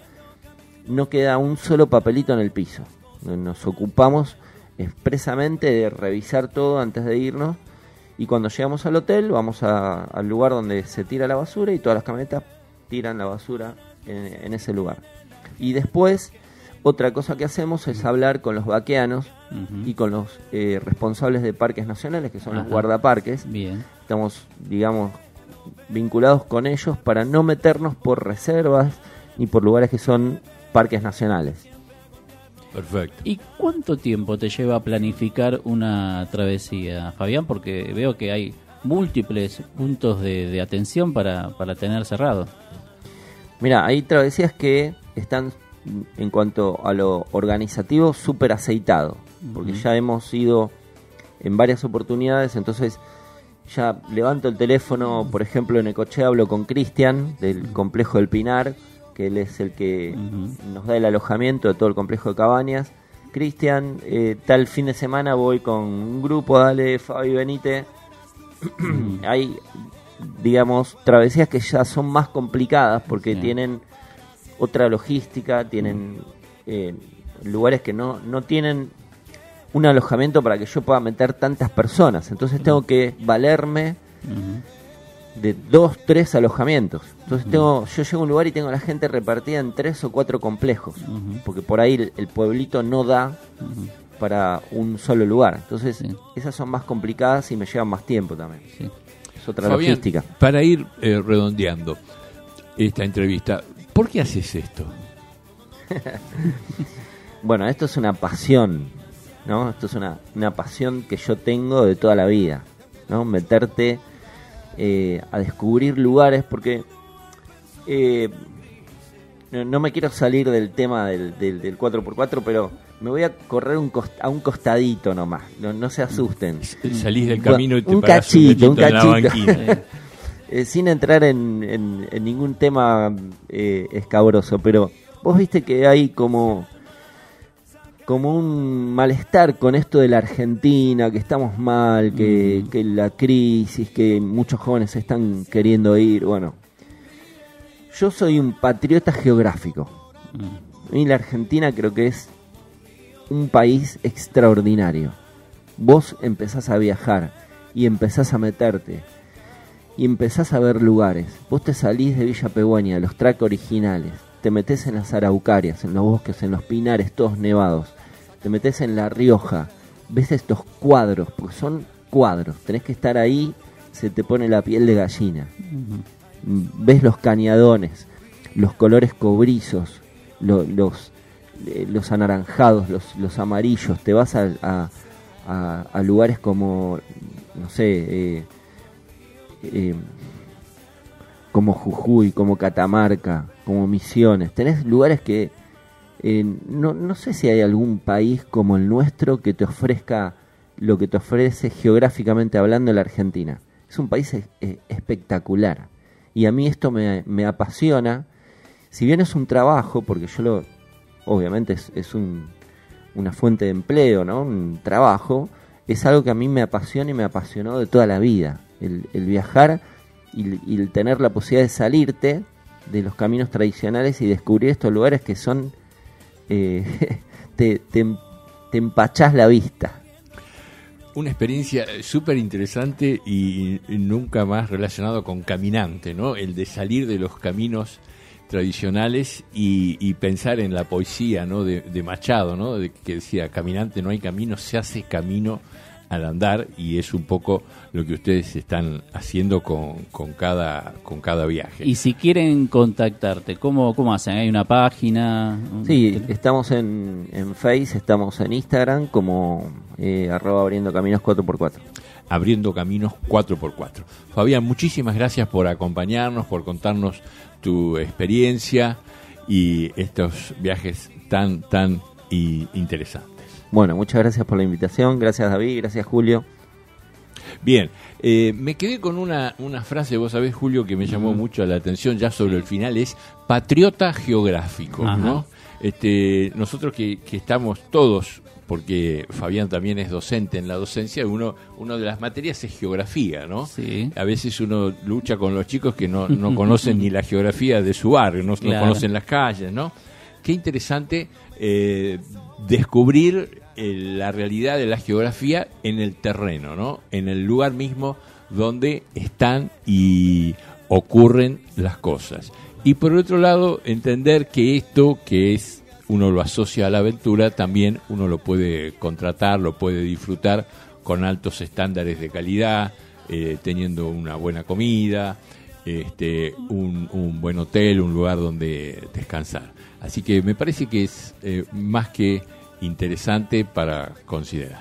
no queda un solo papelito en el piso. Nos ocupamos expresamente de revisar todo antes de irnos, y cuando llegamos al hotel vamos a, al lugar donde se tira la basura y todas las camionetas tiran la basura en, en ese lugar. Y después otra cosa que hacemos es hablar con los vaqueanos Ujú. y con los eh, responsables de parques nacionales, que son Ajá. los guardaparques. Bien. Estamos, digamos, vinculados con ellos para no meternos por reservas ni por lugares que son parques nacionales. Perfecto. ¿Y cuánto tiempo te lleva a planificar una travesía, Fabián? Porque veo que hay múltiples puntos de, de atención para, para tener cerrado. Mira, hay travesías que están, en cuanto a lo organizativo, súper aceitado, porque Ujú. ya hemos ido en varias oportunidades, entonces ya levanto el teléfono, por ejemplo, en Necochea hablo con Cristian del complejo del Pinar, que él es el que Ujú. nos da el alojamiento de todo el complejo de cabañas. Cristian, eh, tal fin de semana voy con un grupo, dale, Fabi, venite. Hay, digamos, travesías que ya son más complicadas porque Sí. tienen otra logística, tienen eh, lugares que no, no tienen un alojamiento para que yo pueda meter tantas personas. Entonces tengo que valerme Ujú. de dos, tres alojamientos. Entonces tengo, yo llego a un lugar y tengo a la gente repartida en tres o cuatro complejos, Ujú. porque por ahí el, el pueblito no da Ujú. para un solo lugar. Entonces Sí. esas son más complicadas y me llevan más tiempo también. Sí. Es otra Fabián, logística. para ir eh, redondeando esta entrevista, ¿por qué haces esto? Bueno, esto es una pasión, ¿no? Esto es una, una pasión que yo tengo de toda la vida, ¿no? Meterte eh, a descubrir lugares, porque eh, no, no me quiero salir del tema del, del, del cuatro por cuatro, pero me voy a correr un cost- a un costadito nomás, no, no se asusten. Salís del camino y te un parás cachito, un un cachito en la cachito. banquina. Eh, sin entrar en, en, en ningún tema eh, escabroso, pero vos viste que hay como, como un malestar con esto de la Argentina, que estamos mal, que, mm. que la crisis, que muchos jóvenes están queriendo ir. Bueno, yo soy un patriota geográfico. Mm. Y la Argentina creo que es un país extraordinario. Vos empezás a viajar y empezás a meterte y empezás a ver lugares. Vos te salís de Villa Pegüeña, los tracks originales, te metés en las araucarias, en los bosques, en los pinares, todos nevados, te metés en La Rioja, ves estos cuadros, porque son cuadros, tenés que estar ahí, se te pone la piel de gallina. Uh-huh. Ves los cañadones, los colores cobrizos, lo, los, eh, los anaranjados, los, los amarillos, te vas a, a, a, a lugares como, no sé, eh, Eh, como Jujuy, como Catamarca, como Misiones. Tenés lugares que eh, no, no sé si hay algún país como el nuestro que te ofrezca lo que te ofrece geográficamente hablando la Argentina. Es un país eh, espectacular y a mí esto me, me apasiona. Si bien es un trabajo, porque yo lo obviamente es, es un, una fuente de empleo, ¿no? Un trabajo, es algo que a mí me apasiona y me apasionó de toda la vida. El, el viajar y, y el tener la posibilidad de salirte de los caminos tradicionales y descubrir estos lugares que son eh, te, te, te empachás la vista. Una experiencia súper interesante y, y nunca más relacionado con caminante, ¿no? El de salir de los caminos tradicionales y, y pensar en la poesía, ¿no? de, de Machado, ¿no? De, que decía, caminante no hay camino, se hace camino al andar, y es un poco lo que ustedes están haciendo con, con cada con cada viaje. Y si quieren contactarte, ¿cómo, cómo hacen? ¿Hay una página? Sí, estamos en, en Face, estamos en Instagram como eh, arroba abriendo caminos cuatro por cuatro. Abriendo Caminos cuatro por cuatro. Fabián, muchísimas gracias por acompañarnos, por contarnos tu experiencia y estos viajes tan, tan y interesantes. Bueno, muchas gracias por la invitación, gracias David, gracias Julio. Bien, eh, me quedé con una, una frase, vos sabés Julio, que me llamó uh-huh. mucho la atención ya sobre el final, es patriota geográfico, uh-huh. ¿no? Este, nosotros que, que estamos todos, porque Fabián también es docente en la docencia, uno, uno de las materias es geografía, ¿no? Sí. A veces uno lucha con los chicos que no, no conocen ni la geografía de su barrio, no, claro. no conocen las calles, ¿no? Qué interesante eh, descubrir eh, la realidad de la geografía en el terreno, ¿no? En el lugar mismo donde están y ocurren las cosas. Y por otro lado, entender que esto que es uno lo asocia a la aventura, también uno lo puede contratar, lo puede disfrutar con altos estándares de calidad, eh, teniendo una buena comida, este, un, un buen hotel, un lugar donde descansar. Así que me parece que es eh, más que interesante para considerar.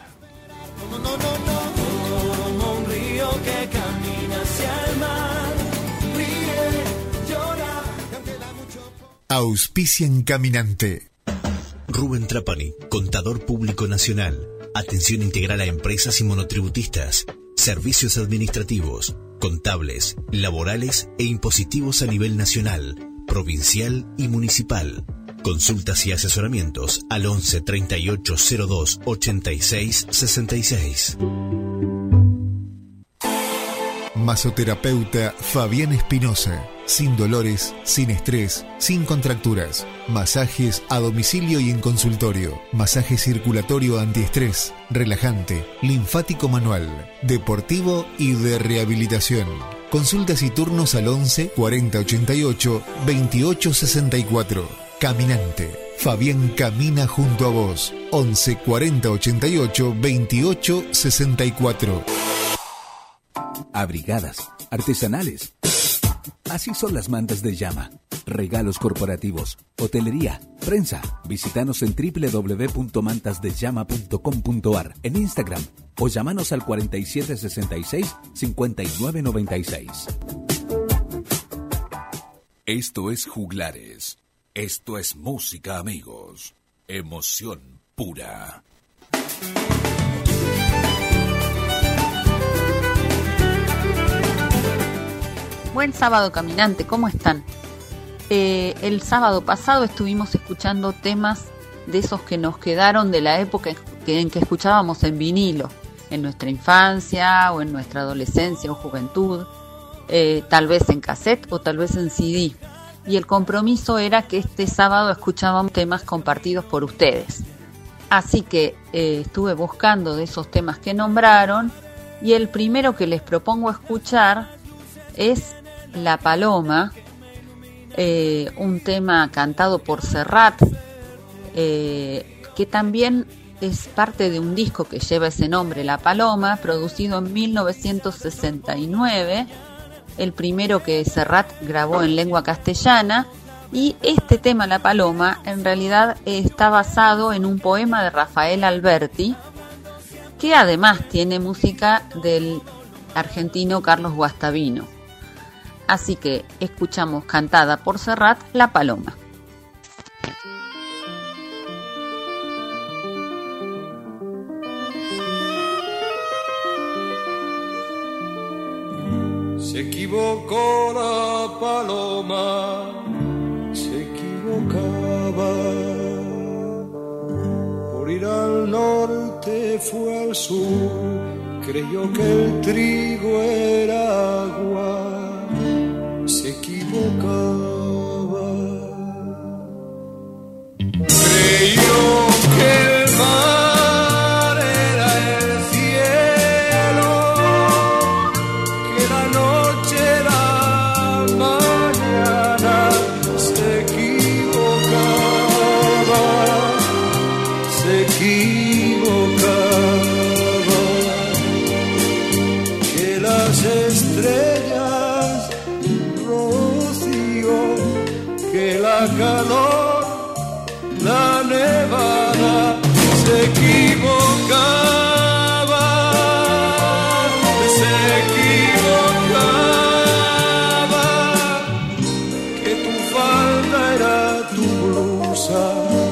Como un río que camina hacia el mar, ríe, llora, aunque da mucho. Auspician Caminante. Rubén Trapani, contador público nacional. Atención integral a empresas y monotributistas. Servicios administrativos, contables, laborales e impositivos a nivel nacional, provincial y municipal. Consultas y asesoramientos al once treinta y ocho cero dos ochenta y seis sesenta y seis. Masoterapeuta Fabián Espinosa. Sin dolores, sin estrés, sin contracturas. Masajes a domicilio y en consultorio. Masaje circulatorio antiestrés, relajante, linfático manual, deportivo y de rehabilitación. Consultas y turnos al once cuarenta ochenta y ocho veintiocho sesenta y cuatro. Caminante. Fabián camina junto a vos. once cuarenta ochenta y ocho veintiocho sesenta y cuatro. Abrigadas, artesanales. Así son las mantas de llama. Regalos corporativos, hotelería, prensa. Visítanos en doble u doble u doble u punto mantas de llama punto com punto a r, en Instagram o llamanos al cuarenta y siete sesenta y seis cincuenta y nueve noventa y seis. Esto es Juglares. Esto es música, amigos. Emoción pura. Buen sábado, caminante, ¿cómo están? Eh, el sábado pasado estuvimos escuchando temas de esos que nos quedaron de la época en que escuchábamos en vinilo, en nuestra infancia o en nuestra adolescencia o juventud, eh, tal vez en cassette o tal vez en C D. Y el compromiso era que este sábado escuchábamos temas compartidos por ustedes. Así que eh, estuve buscando de esos temas que nombraron y el primero que les propongo escuchar es La Paloma, eh, un tema cantado por Serrat, eh, que también es parte de un disco que lleva ese nombre, La Paloma, producido en mil novecientos sesenta y nueve, el primero que Serrat grabó en lengua castellana, y este tema, La Paloma, en realidad está basado en un poema de Rafael Alberti, que además tiene música del argentino Carlos Guastavino. Así que escuchamos cantada por Serrat, La Paloma. Se equivocó la paloma, se equivocaba. Por ir al norte fue al sur, creyó que el trigo era agua. Se equivocaba. Creyó que el mar era el cielo, que la noche era mañana. Se equivocaba, se equivocaba. Que las estrellas, que la calor, la nevada, se equivocaba, se equivocaba, que tu falda era tu blusa,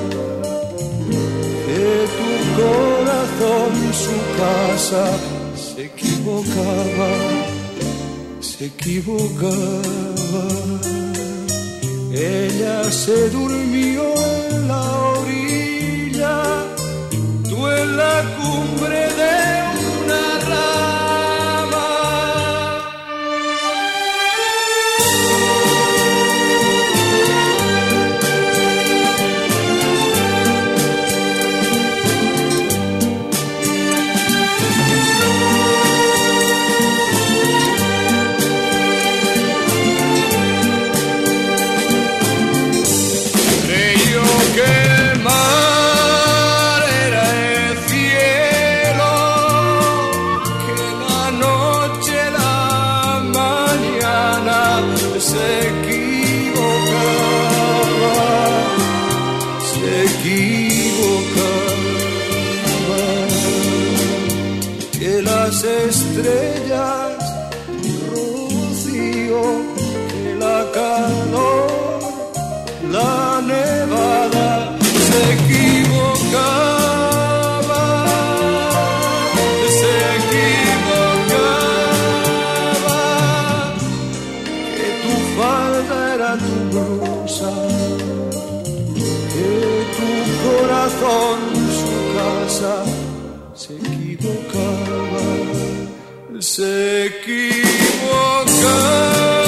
que tu corazón su casa, se equivocaba, se equivocaba. Ella se durmió en la orilla, tú en la cumbre de una rama. Estrellas, rocío, que la calor, la nevada, se equivocaba, se equivocaba, que tu falda era tu blusa, que tu corazón su casa, se equivocaba, se equivocaba.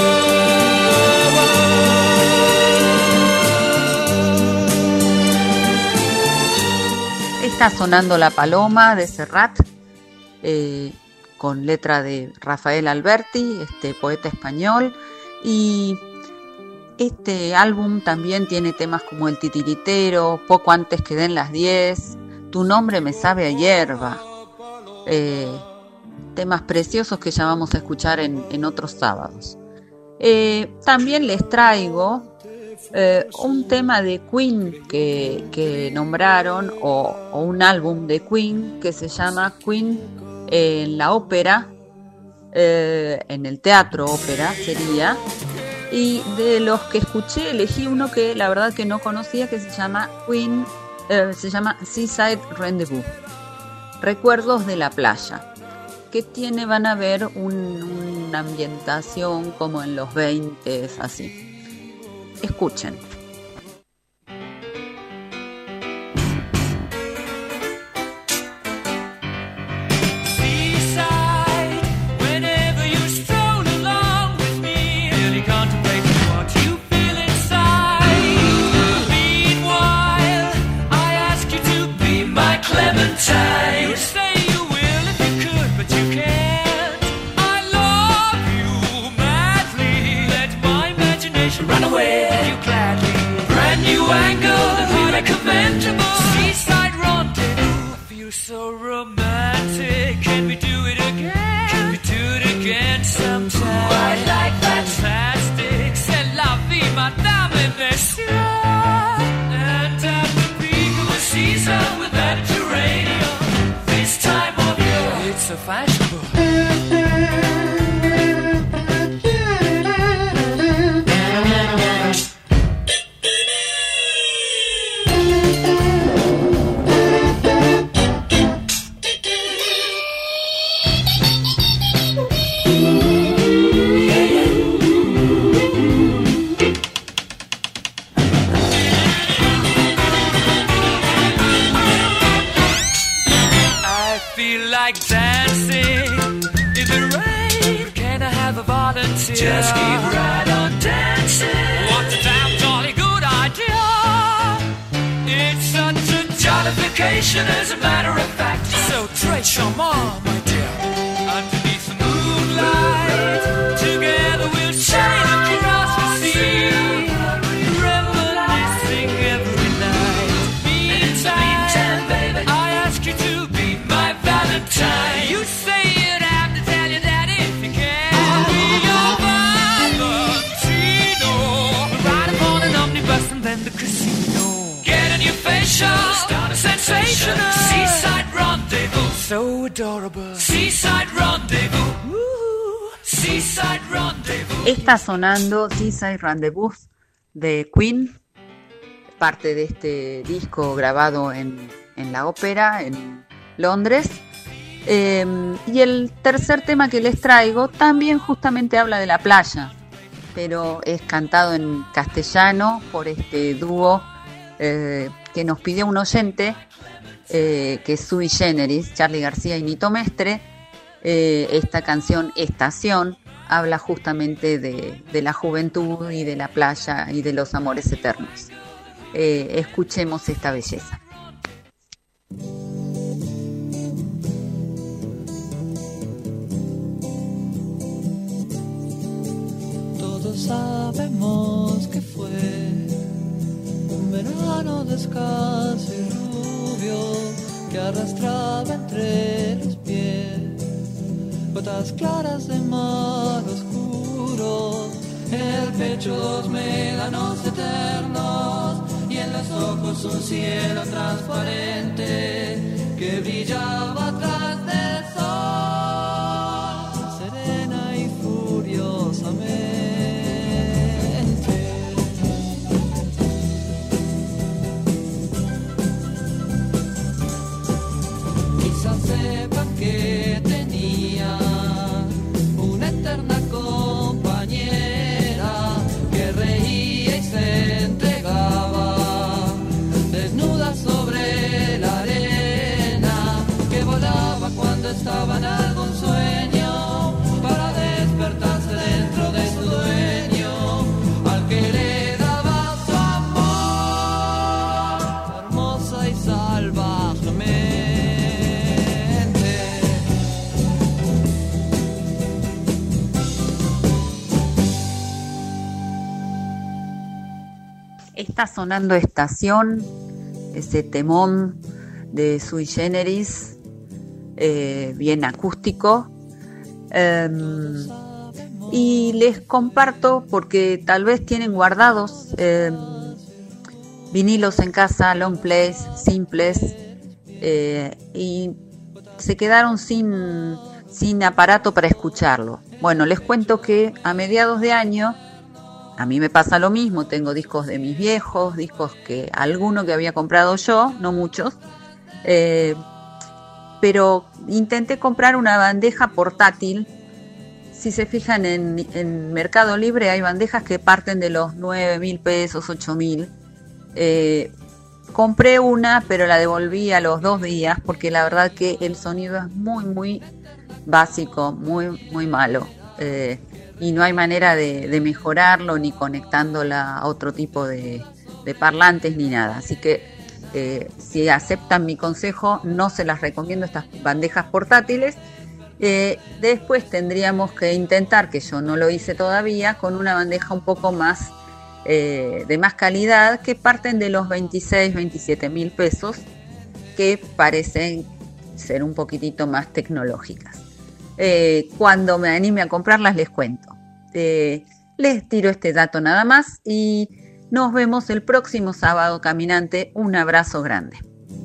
Está sonando La Paloma de Serrat, eh, con letra de Rafael Alberti, este poeta español, y este álbum también tiene temas como El Titiritero, Poco antes que den las diez, Tu nombre me sabe a hierba, eh, temas preciosos que ya vamos a escuchar en, en otros sábados. Eh, también les traigo eh, un tema de Queen que, que nombraron, o, o un álbum de Queen que se llama Queen en la ópera, eh, en el teatro ópera sería, y de los que escuché elegí uno que la verdad que no conocía, que se llama Queen eh, se llama Seaside Rendezvous, Recuerdos de la playa, que tiene, van a ver un, una ambientación como en los veinte, así. Escuchen. Clementine, you say you will if you could, but you can't. I love you madly. Let my imagination run away with you gladly. Brand new angle that we recommend. Seaside rendezvous. I feel so romantic. Can we do it again? Can we do it again sometime? Ooh, I like fantastic. C'est la vie, madame, monsieur. And at the peak of the season with that geranium, this time of year, it's so fashionable. Just keep right on dancing. What a damn jolly good idea. It's such a jollification, as a matter of fact. So très charmant, my dear. Underneath the moonlight, together we'll shine across the sea, reminiscing every night. Meantime, meantime, baby, I ask you to be my Valentine. You say you'd have to tell your daddy if you can. Start a sensation. Seaside rendezvous, so adorable. Seaside rendezvous. Ooh, seaside rendezvous. Está sonando Seaside Rendezvous de Queen, parte de este disco grabado en, en la ópera en Londres. Eh, y el tercer tema que les traigo también justamente habla de la playa, pero es cantado en castellano por este dúo eh, que nos pidió un oyente, eh, que es Sui Generis, Charly García y Nito Mestre. Eh, esta canción Estación habla justamente de, de la juventud y de la playa y de los amores eternos. Eh, escuchemos esta belleza. Todos sabemos que fue un verano descalzo y rubio que arrastraba entre los pies gotas claras de mar oscuro, en el pecho dos médanos eternos y en los ojos un cielo transparente que brillaba atrás del sol, serena y furiosamente. Quizás sepan que tenía una eterna compañera que reía y se entregaba desnuda sobre la arena, que volaba cuando estaba en algún sueño para despertarse dentro de su dueño, al que le daba su amor, hermosa y salvajemente. Está sonando Estación, ese temón de Sui Generis, eh, bien acústico. Eh, y les comparto, porque tal vez tienen guardados eh, vinilos en casa, long plays, simples, eh, y se quedaron sin, sin aparato para escucharlo. Bueno, les cuento que a mediados de año a mí me pasa lo mismo, tengo discos de mis viejos, discos que alguno que había comprado yo, no muchos, eh, pero intenté comprar una bandeja portátil. Si se fijan en, en Mercado Libre hay bandejas que parten de los nueve mil pesos, ocho mil. Eh, compré una, pero la devolví a los dos días porque la verdad que el sonido es muy, muy básico, muy, muy malo. Eh, y no hay manera de, de mejorarlo ni conectándola a otro tipo de, de parlantes ni nada. Así que eh, si aceptan mi consejo, no se las recomiendo estas bandejas portátiles. Eh, después tendríamos que intentar, que yo no lo hice todavía, con una bandeja un poco más eh, de más calidad, que parten de los veintiséis, veintisiete mil pesos, que parecen ser un poquitito más tecnológicas. Eh, cuando me anime a comprarlas les cuento. Eh, les tiro este dato nada más y nos vemos el próximo sábado, caminante. Un abrazo grande.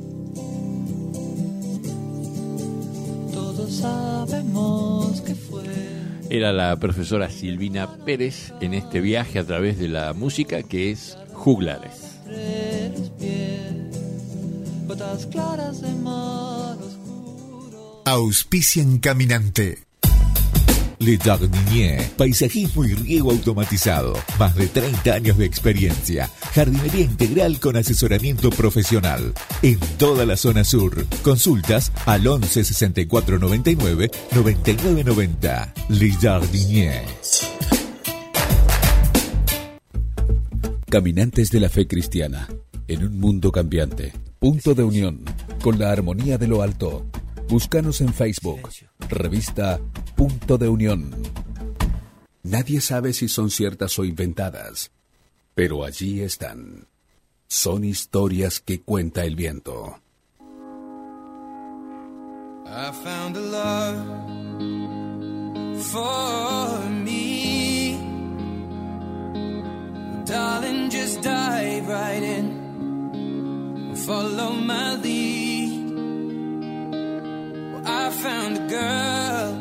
Todos sabemos que fue. Era la profesora Silvina Pérez en este viaje a través de la música que es Juglares. Gotas claras de mar. Auspician Caminante. Le Jardinier, paisajismo y riego automatizado. Más de treinta años de experiencia. Jardinería integral con asesoramiento profesional. En toda la zona sur. Consultas al once sesenta y cuatro noventa y nueve noventa y nueve noventa. Le Jardinier. Caminantes de la fe cristiana. En un mundo cambiante. Punto de unión. Con la armonía de lo alto. Búscanos en Facebook, revista Punto de Unión. Nadie sabe si son ciertas o inventadas, pero allí están. Son historias que cuenta el viento. I found a love for me. Darling, just dive right in. Follow my lead. I found a girl,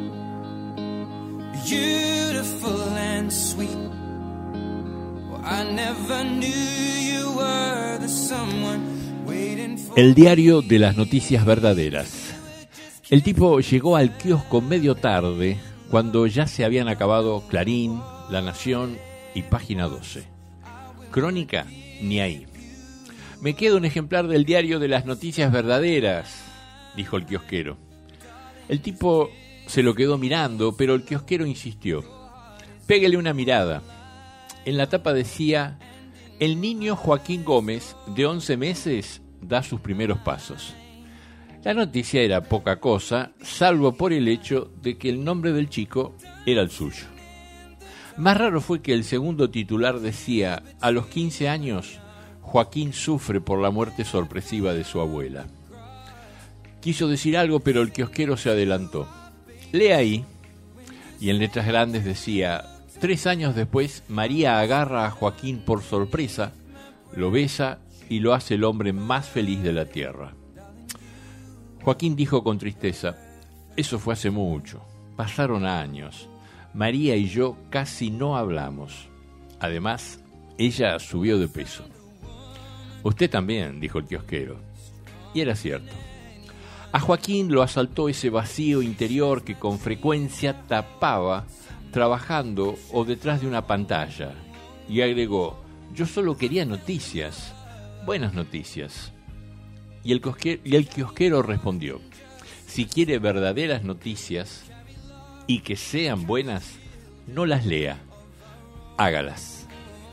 beautiful and sweet. Well, I never knew you were the someone waiting for. El diario de las noticias verdaderas. El tipo llegó al kiosco medio tarde, cuando ya se habían acabado Clarín, La Nación y Página doce. Crónica, ni ahí. Me queda un ejemplar del diario de las noticias verdaderas, dijo el kiosquero. El tipo se lo quedó mirando, pero el kiosquero insistió. Péguele una mirada. En la tapa decía: el niño Joaquín Gómez, de once meses, da sus primeros pasos. La noticia era poca cosa, salvo por el hecho de que el nombre del chico era el suyo. Más raro fue que el segundo titular decía: a los quince años, Joaquín sufre por la muerte sorpresiva de su abuela. Quiso decir algo, pero el kiosquero se adelantó. Lee ahí, y en letras grandes decía: tres años después, María agarra a Joaquín por sorpresa, lo besa y lo hace el hombre más feliz de la tierra. Joaquín dijo con tristeza: eso fue hace mucho, pasaron años, María y yo casi no hablamos. Además, ella subió de peso. Usted también, dijo el kiosquero. Y era cierto. A Joaquín lo asaltó ese vacío interior que con frecuencia tapaba trabajando o detrás de una pantalla. Y agregó: yo solo quería noticias, buenas noticias. Y el, kiosquero, y el kiosquero respondió: si quiere verdaderas noticias y que sean buenas, no las lea, hágalas.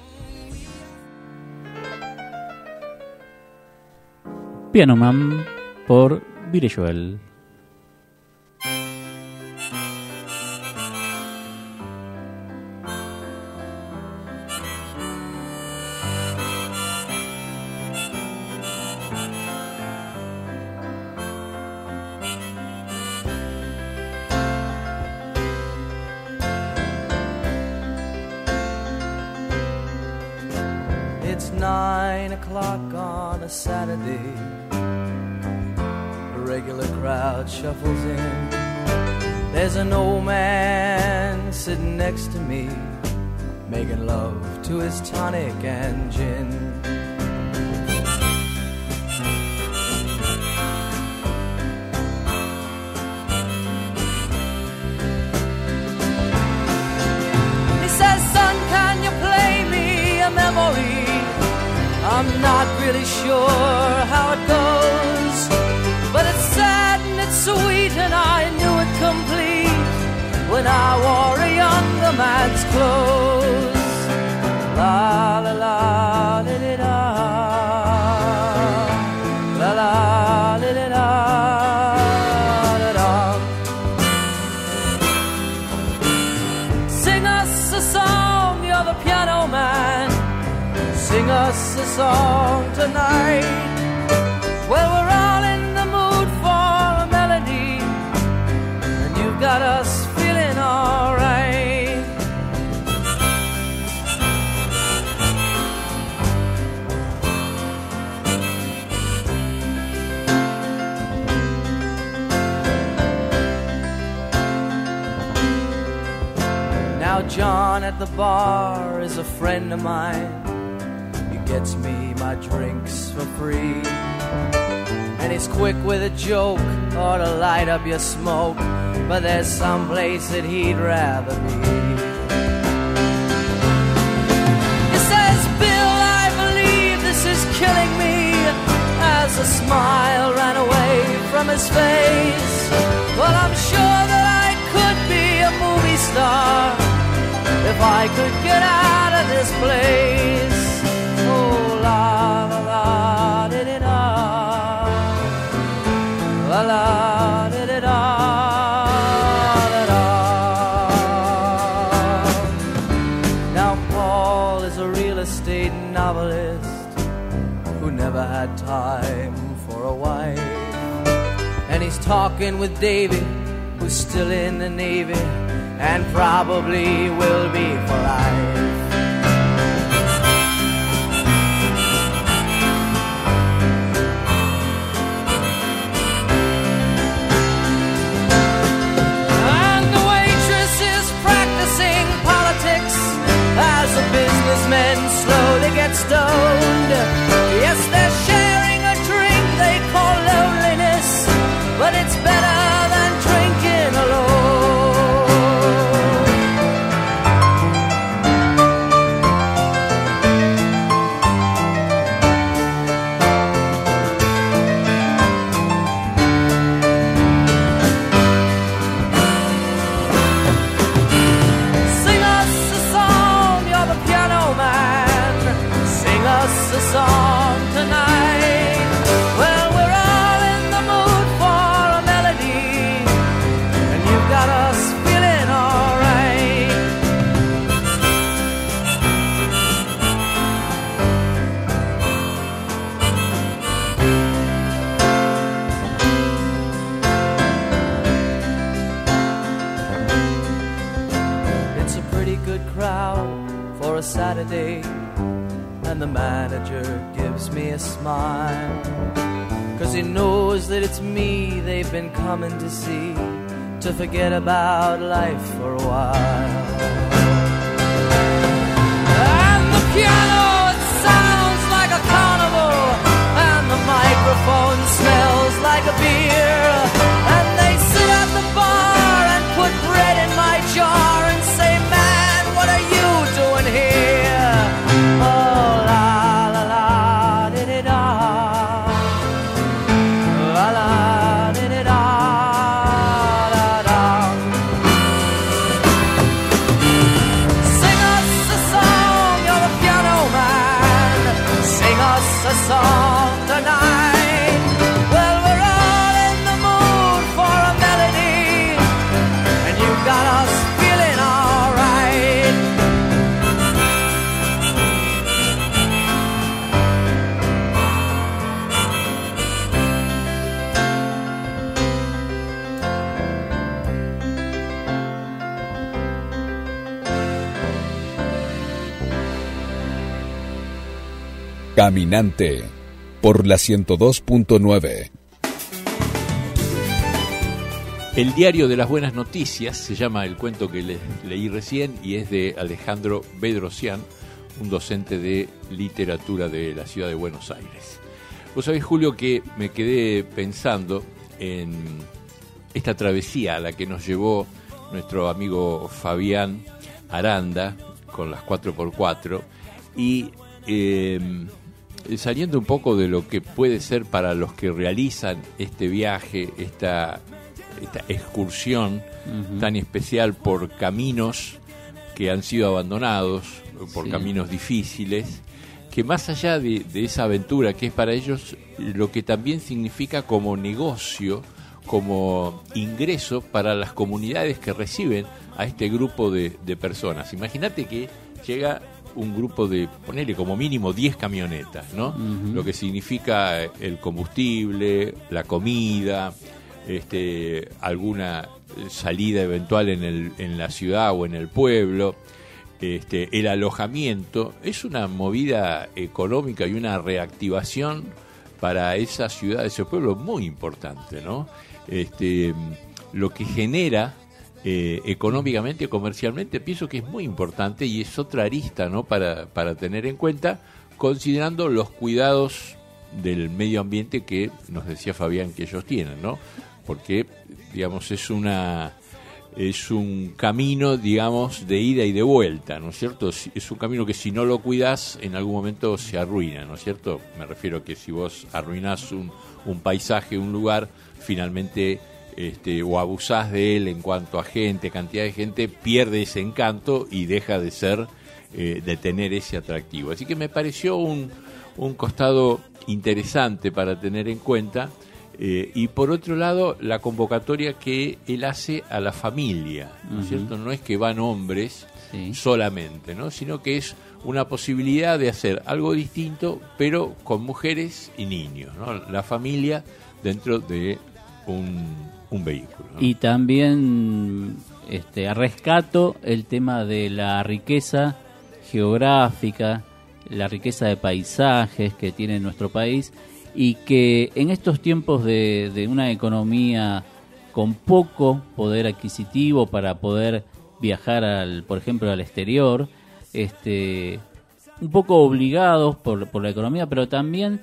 Piano Man por Billy Joel. It's nine o'clock on a Saturday. Regular crowd shuffles in. There's an old man sitting next to me, making love to his tonic and gin. He says, son, can you play me a memory? I'm not really sure how it goes, but it's sad and it's sweet, and I knew it complete when I wore a younger man's clothes. La la la li li da, la la li li da, da da. Sing us a song, you're the piano man. Sing us a song tonight. Well, we're all in the mood for a melody, and you've got us feeling alright. Now John at the bar is a friend of mine. He gets me my drinks for free, and he's quick with a joke or to light up your smoke, but there's some place that he'd rather be. He says, Bill, I believe this is killing me, as a smile ran away from his face. Well, I'm sure that I could be a movie star if I could get out of this place. Oh, la la la di di da, la la di di da, da da. Now Paul is a real estate novelist who never had time for a wife, and he's talking with David, who's still in the Navy and probably will be for life. And the waitress is practicing politics as the businessmen slowly get stoned. Yes, they're sharing a drink they call loneliness, but it's better than drinking alone. A song tonight. Well, we're all in the mood for a melody, and you've got us feeling alright. It's a pretty good crowd for a Saturday, and the manager gives me a smile, 'cause he knows that it's me they've been coming to see, to forget about life for a while. And the piano, it sounds like a carnival, and the microphone smells like a beer, and they sit at the bar and put bread in my jar and say, man, what are you doing here? Oh, la la la di di da, la la di di da, da da. Sing us a song, you're the piano man. Sing us a song tonight. Well, we're all in the mood for a melody, and you've got us feeling alright. Caminante por la ciento dos punto nueve. El diario de las buenas noticias, se llama el cuento que le, leí recién, y es de Alejandro Bedrosian, un docente de literatura de la ciudad de Buenos Aires. Vos sabés, Julio, que me quedé pensando en esta travesía a la que nos llevó nuestro amigo Fabián Aranda con las cuatro por cuatro, y eh, saliendo un poco de lo que puede ser para los que realizan este viaje, esta, esta excursión uh-huh. tan especial por caminos que han sido abandonados, por sí. caminos difíciles, que más allá de, de esa aventura que es para ellos, lo que también significa como negocio, como ingreso para las comunidades que reciben a este grupo de, de personas. Imagínate que llega un grupo de, ponele como mínimo diez camionetas, ¿no? Uh-huh. Lo que significa el combustible, la comida, este, alguna salida eventual en, el, en la ciudad o en el pueblo, este, el alojamiento. Es una movida económica y una reactivación para esa ciudad, ese pueblo muy importante, ¿no? Este, lo que genera eh, económicamente, comercialmente, pienso que es muy importante y es otra arista, ¿no? para, para tener en cuenta, considerando los cuidados del medio ambiente que nos decía Fabián que ellos tienen, ¿no? Porque, digamos, es una es un camino, digamos, de ida y de vuelta, ¿no es cierto? Es un camino que si no lo cuidas, en algún momento se arruina, ¿no es cierto? Me refiero a que si vos arruinás un, un paisaje, un lugar, finalmente este, o abusás de él en cuanto a gente, cantidad de gente, pierde ese encanto y deja de ser, eh, de tener ese atractivo. Así que me pareció un, un costado interesante para tener en cuenta. Eh, y por otro lado, la convocatoria que él hace a la familia, ¿no es uh-huh. cierto? No es que van hombres sí. solamente, ¿no? Sino que es una posibilidad de hacer algo distinto, pero con mujeres y niños, ¿no? La familia dentro de un, un vehículo, ¿no? Y también este, rescato el tema de la riqueza geográfica, la riqueza de paisajes que tiene nuestro país, y que en estos tiempos de, de una economía con poco poder adquisitivo para poder viajar, al, por ejemplo, al exterior, este, un poco obligados por, por la economía, pero también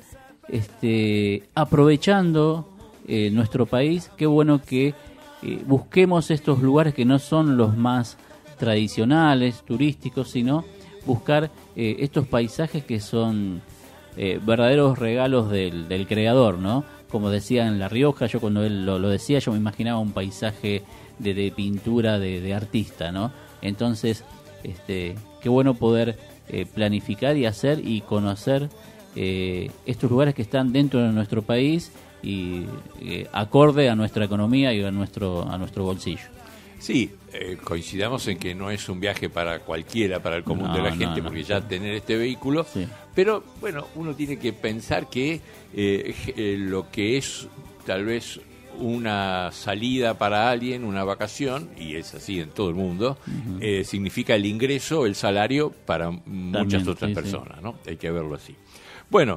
este, aprovechando eh, nuestro país, qué bueno que eh, busquemos estos lugares que no son los más tradicionales, turísticos, sino buscar eh, estos paisajes que son Eh, verdaderos regalos del, del creador, ¿no? Como decía en La Rioja, yo cuando él lo, lo decía, yo me imaginaba un paisaje de, de pintura de, de artista, ¿no? Entonces, este, qué bueno poder eh, planificar y hacer y conocer eh, estos lugares que están dentro de nuestro país y eh, acorde a nuestra economía y a nuestro, a nuestro bolsillo. Sí, eh, coincidamos en que no es un viaje para cualquiera, para el común no, de la no, gente, no, porque no. ya tener este vehículo, sí. Pero bueno, uno tiene que pensar que eh, eh, lo que es tal vez una salida para alguien, una vacación, y es así en todo el mundo, uh-huh. eh, significa el ingreso, el salario para También, muchas otras sí, personas, sí. ¿no? Hay que verlo así. Bueno,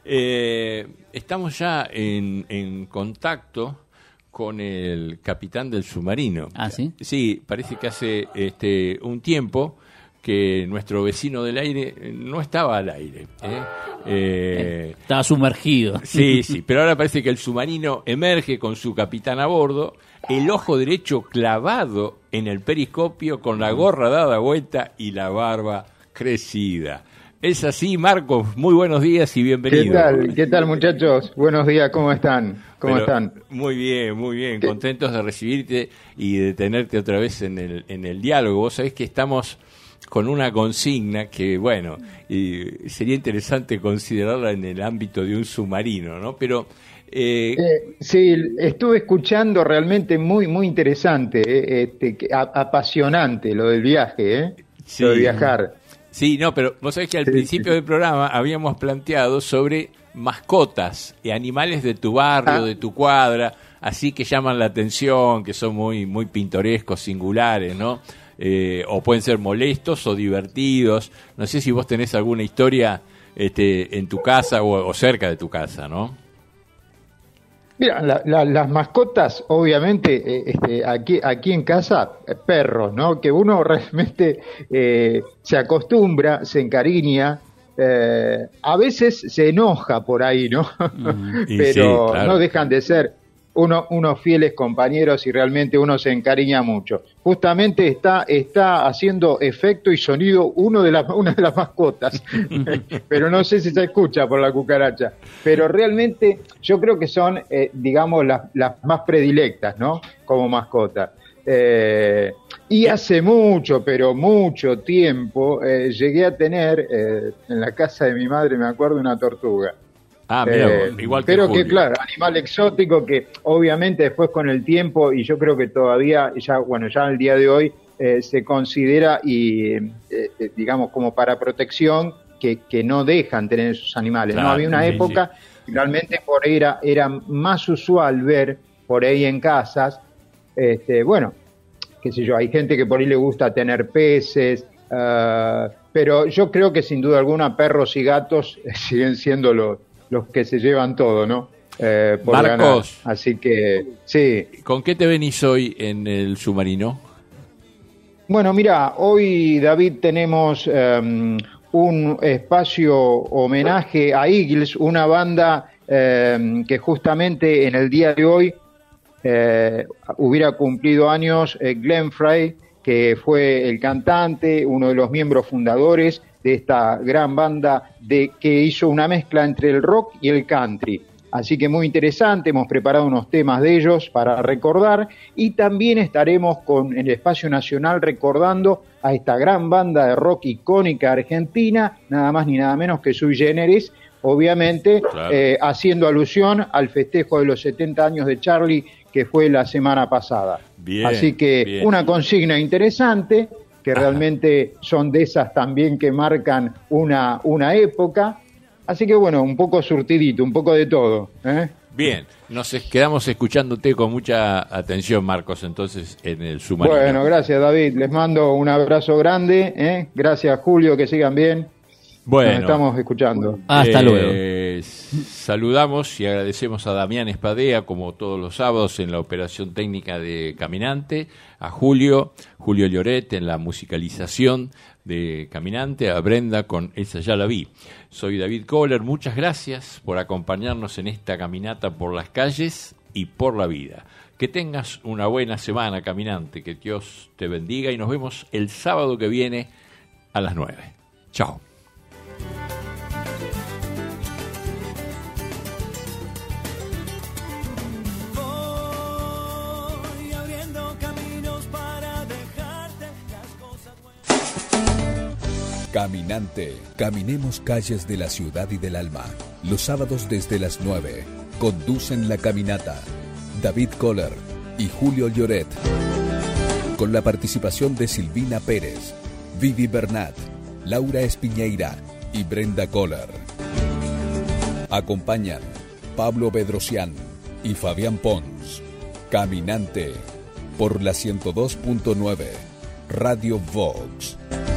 eh, estamos ya en, en contacto con el capitán del submarino. ¿Ah, sí? Sí, parece que hace este un tiempo que nuestro vecino del aire no estaba al aire. ¿eh? Eh, estaba sumergido. Sí, sí, pero ahora parece que el submarino emerge con su capitán a bordo, el ojo derecho clavado en el periscopio, con la gorra dada vuelta y la barba crecida. Es así, Marcos, muy buenos días y bienvenido. ¿Qué tal? ¿Qué tal, muchachos? Buenos días, ¿cómo están? ¿Cómo Pero, están? Muy bien, muy bien, contentos de recibirte y de tenerte otra vez en el, en el diálogo. Vos sabés que estamos con una consigna que, bueno, y sería interesante considerarla en el ámbito de un submarino, ¿no? Pero... Eh... Eh, sí, estuve escuchando realmente muy, muy interesante, eh, este, apasionante lo del viaje, ¿eh? Sí. Lo de viajar. Sí, no, pero vos sabés que al sí, principio sí. del programa habíamos planteado sobre mascotas y animales de tu barrio, ah. de tu cuadra, así que llaman la atención, que son muy, muy pintorescos, singulares, ¿no? Eh, o pueden ser molestos o divertidos. No sé si vos tenés alguna historia este, en tu casa o, o cerca de tu casa, ¿no? Mira, la, la, las mascotas, obviamente, eh, este, aquí, aquí en casa, eh, perros, ¿no? Que uno realmente eh, se acostumbra, se encariña, eh, a veces se enoja por ahí, ¿no? Mm, Pero sí, claro. No dejan de ser uno, unos fieles compañeros y realmente uno se encariña mucho. Justamente está, está haciendo efecto y sonido uno de las, una de las mascotas, pero no sé si se escucha por la cucaracha. Pero realmente yo creo que son, eh, digamos, las, las más predilectas, ¿no? Como mascotas. Eh, y hace mucho, pero mucho tiempo, eh, llegué a tener, eh, en la casa de mi madre, me acuerdo, una tortuga. Ah, mira, eh, igual que pero Julio. que claro, animal exótico que obviamente después con el tiempo, y yo creo que todavía, ya bueno, ya el día de hoy eh, se considera, y eh, eh, digamos como para protección, que, que no dejan tener esos animales. Claro, no había una sí, época, sí. Realmente por ahí era, era más usual ver por ahí en casas, este, bueno, qué sé yo, hay gente que por ahí le gusta tener peces, uh, pero yo creo que sin duda alguna perros y gatos siguen siendo los los que se llevan todo, ¿no? Eh, por Marcos, ganar. Así que, sí. ¿Con qué te venís hoy en el submarino? Bueno, mira, hoy, David, tenemos um, un espacio homenaje a Eagles, una banda um, que justamente en el día de hoy eh, hubiera cumplido años, eh, Glenn Frey, que fue el cantante, uno de los miembros fundadores de esta gran banda de, que hizo una mezcla entre el rock y el country. Así que muy interesante, hemos preparado unos temas de ellos para recordar, y también estaremos con en el Espacio Nacional recordando a esta gran banda de rock icónica argentina, nada más ni nada menos que Sui Generis, obviamente, claro. eh, haciendo alusión al festejo de los setenta años de Charlie, que fue la semana pasada. Bien, Así que bien. Una consigna interesante, que Ajá. realmente son de esas también que marcan una, una época. Así que bueno, un poco surtidito, un poco de todo, ¿eh? Bien, nos quedamos escuchándote con mucha atención, Marcos, entonces en el submarino. Bueno, gracias, David, les mando un abrazo grande, ¿eh? Gracias, Julio, que sigan bien. Bueno, nos estamos escuchando. Hasta eh, luego. Saludamos y agradecemos a Damián Espadea, como todos los sábados, en la operación técnica de Caminante, a Julio, Julio Lloret en la musicalización de Caminante, a Brenda con Esa ya la vi. Soy David Kohler, muchas gracias por acompañarnos en esta caminata por las calles y por la vida. Que tengas una buena semana, Caminante, que Dios te bendiga y nos vemos el sábado que viene a las nueve. Chao. Caminante, caminemos calles de la ciudad y del alma. Los sábados desde las nueve. Conducen la caminata David Kohler y Julio Lloret. Con la participación de Silvina Pérez, Vivi Bernat, Laura Espiñeira y Brenda Kohler. Acompañan Pablo Bedrosian y Fabián Pons. Caminante por la ciento dos punto nueve Radio Vox.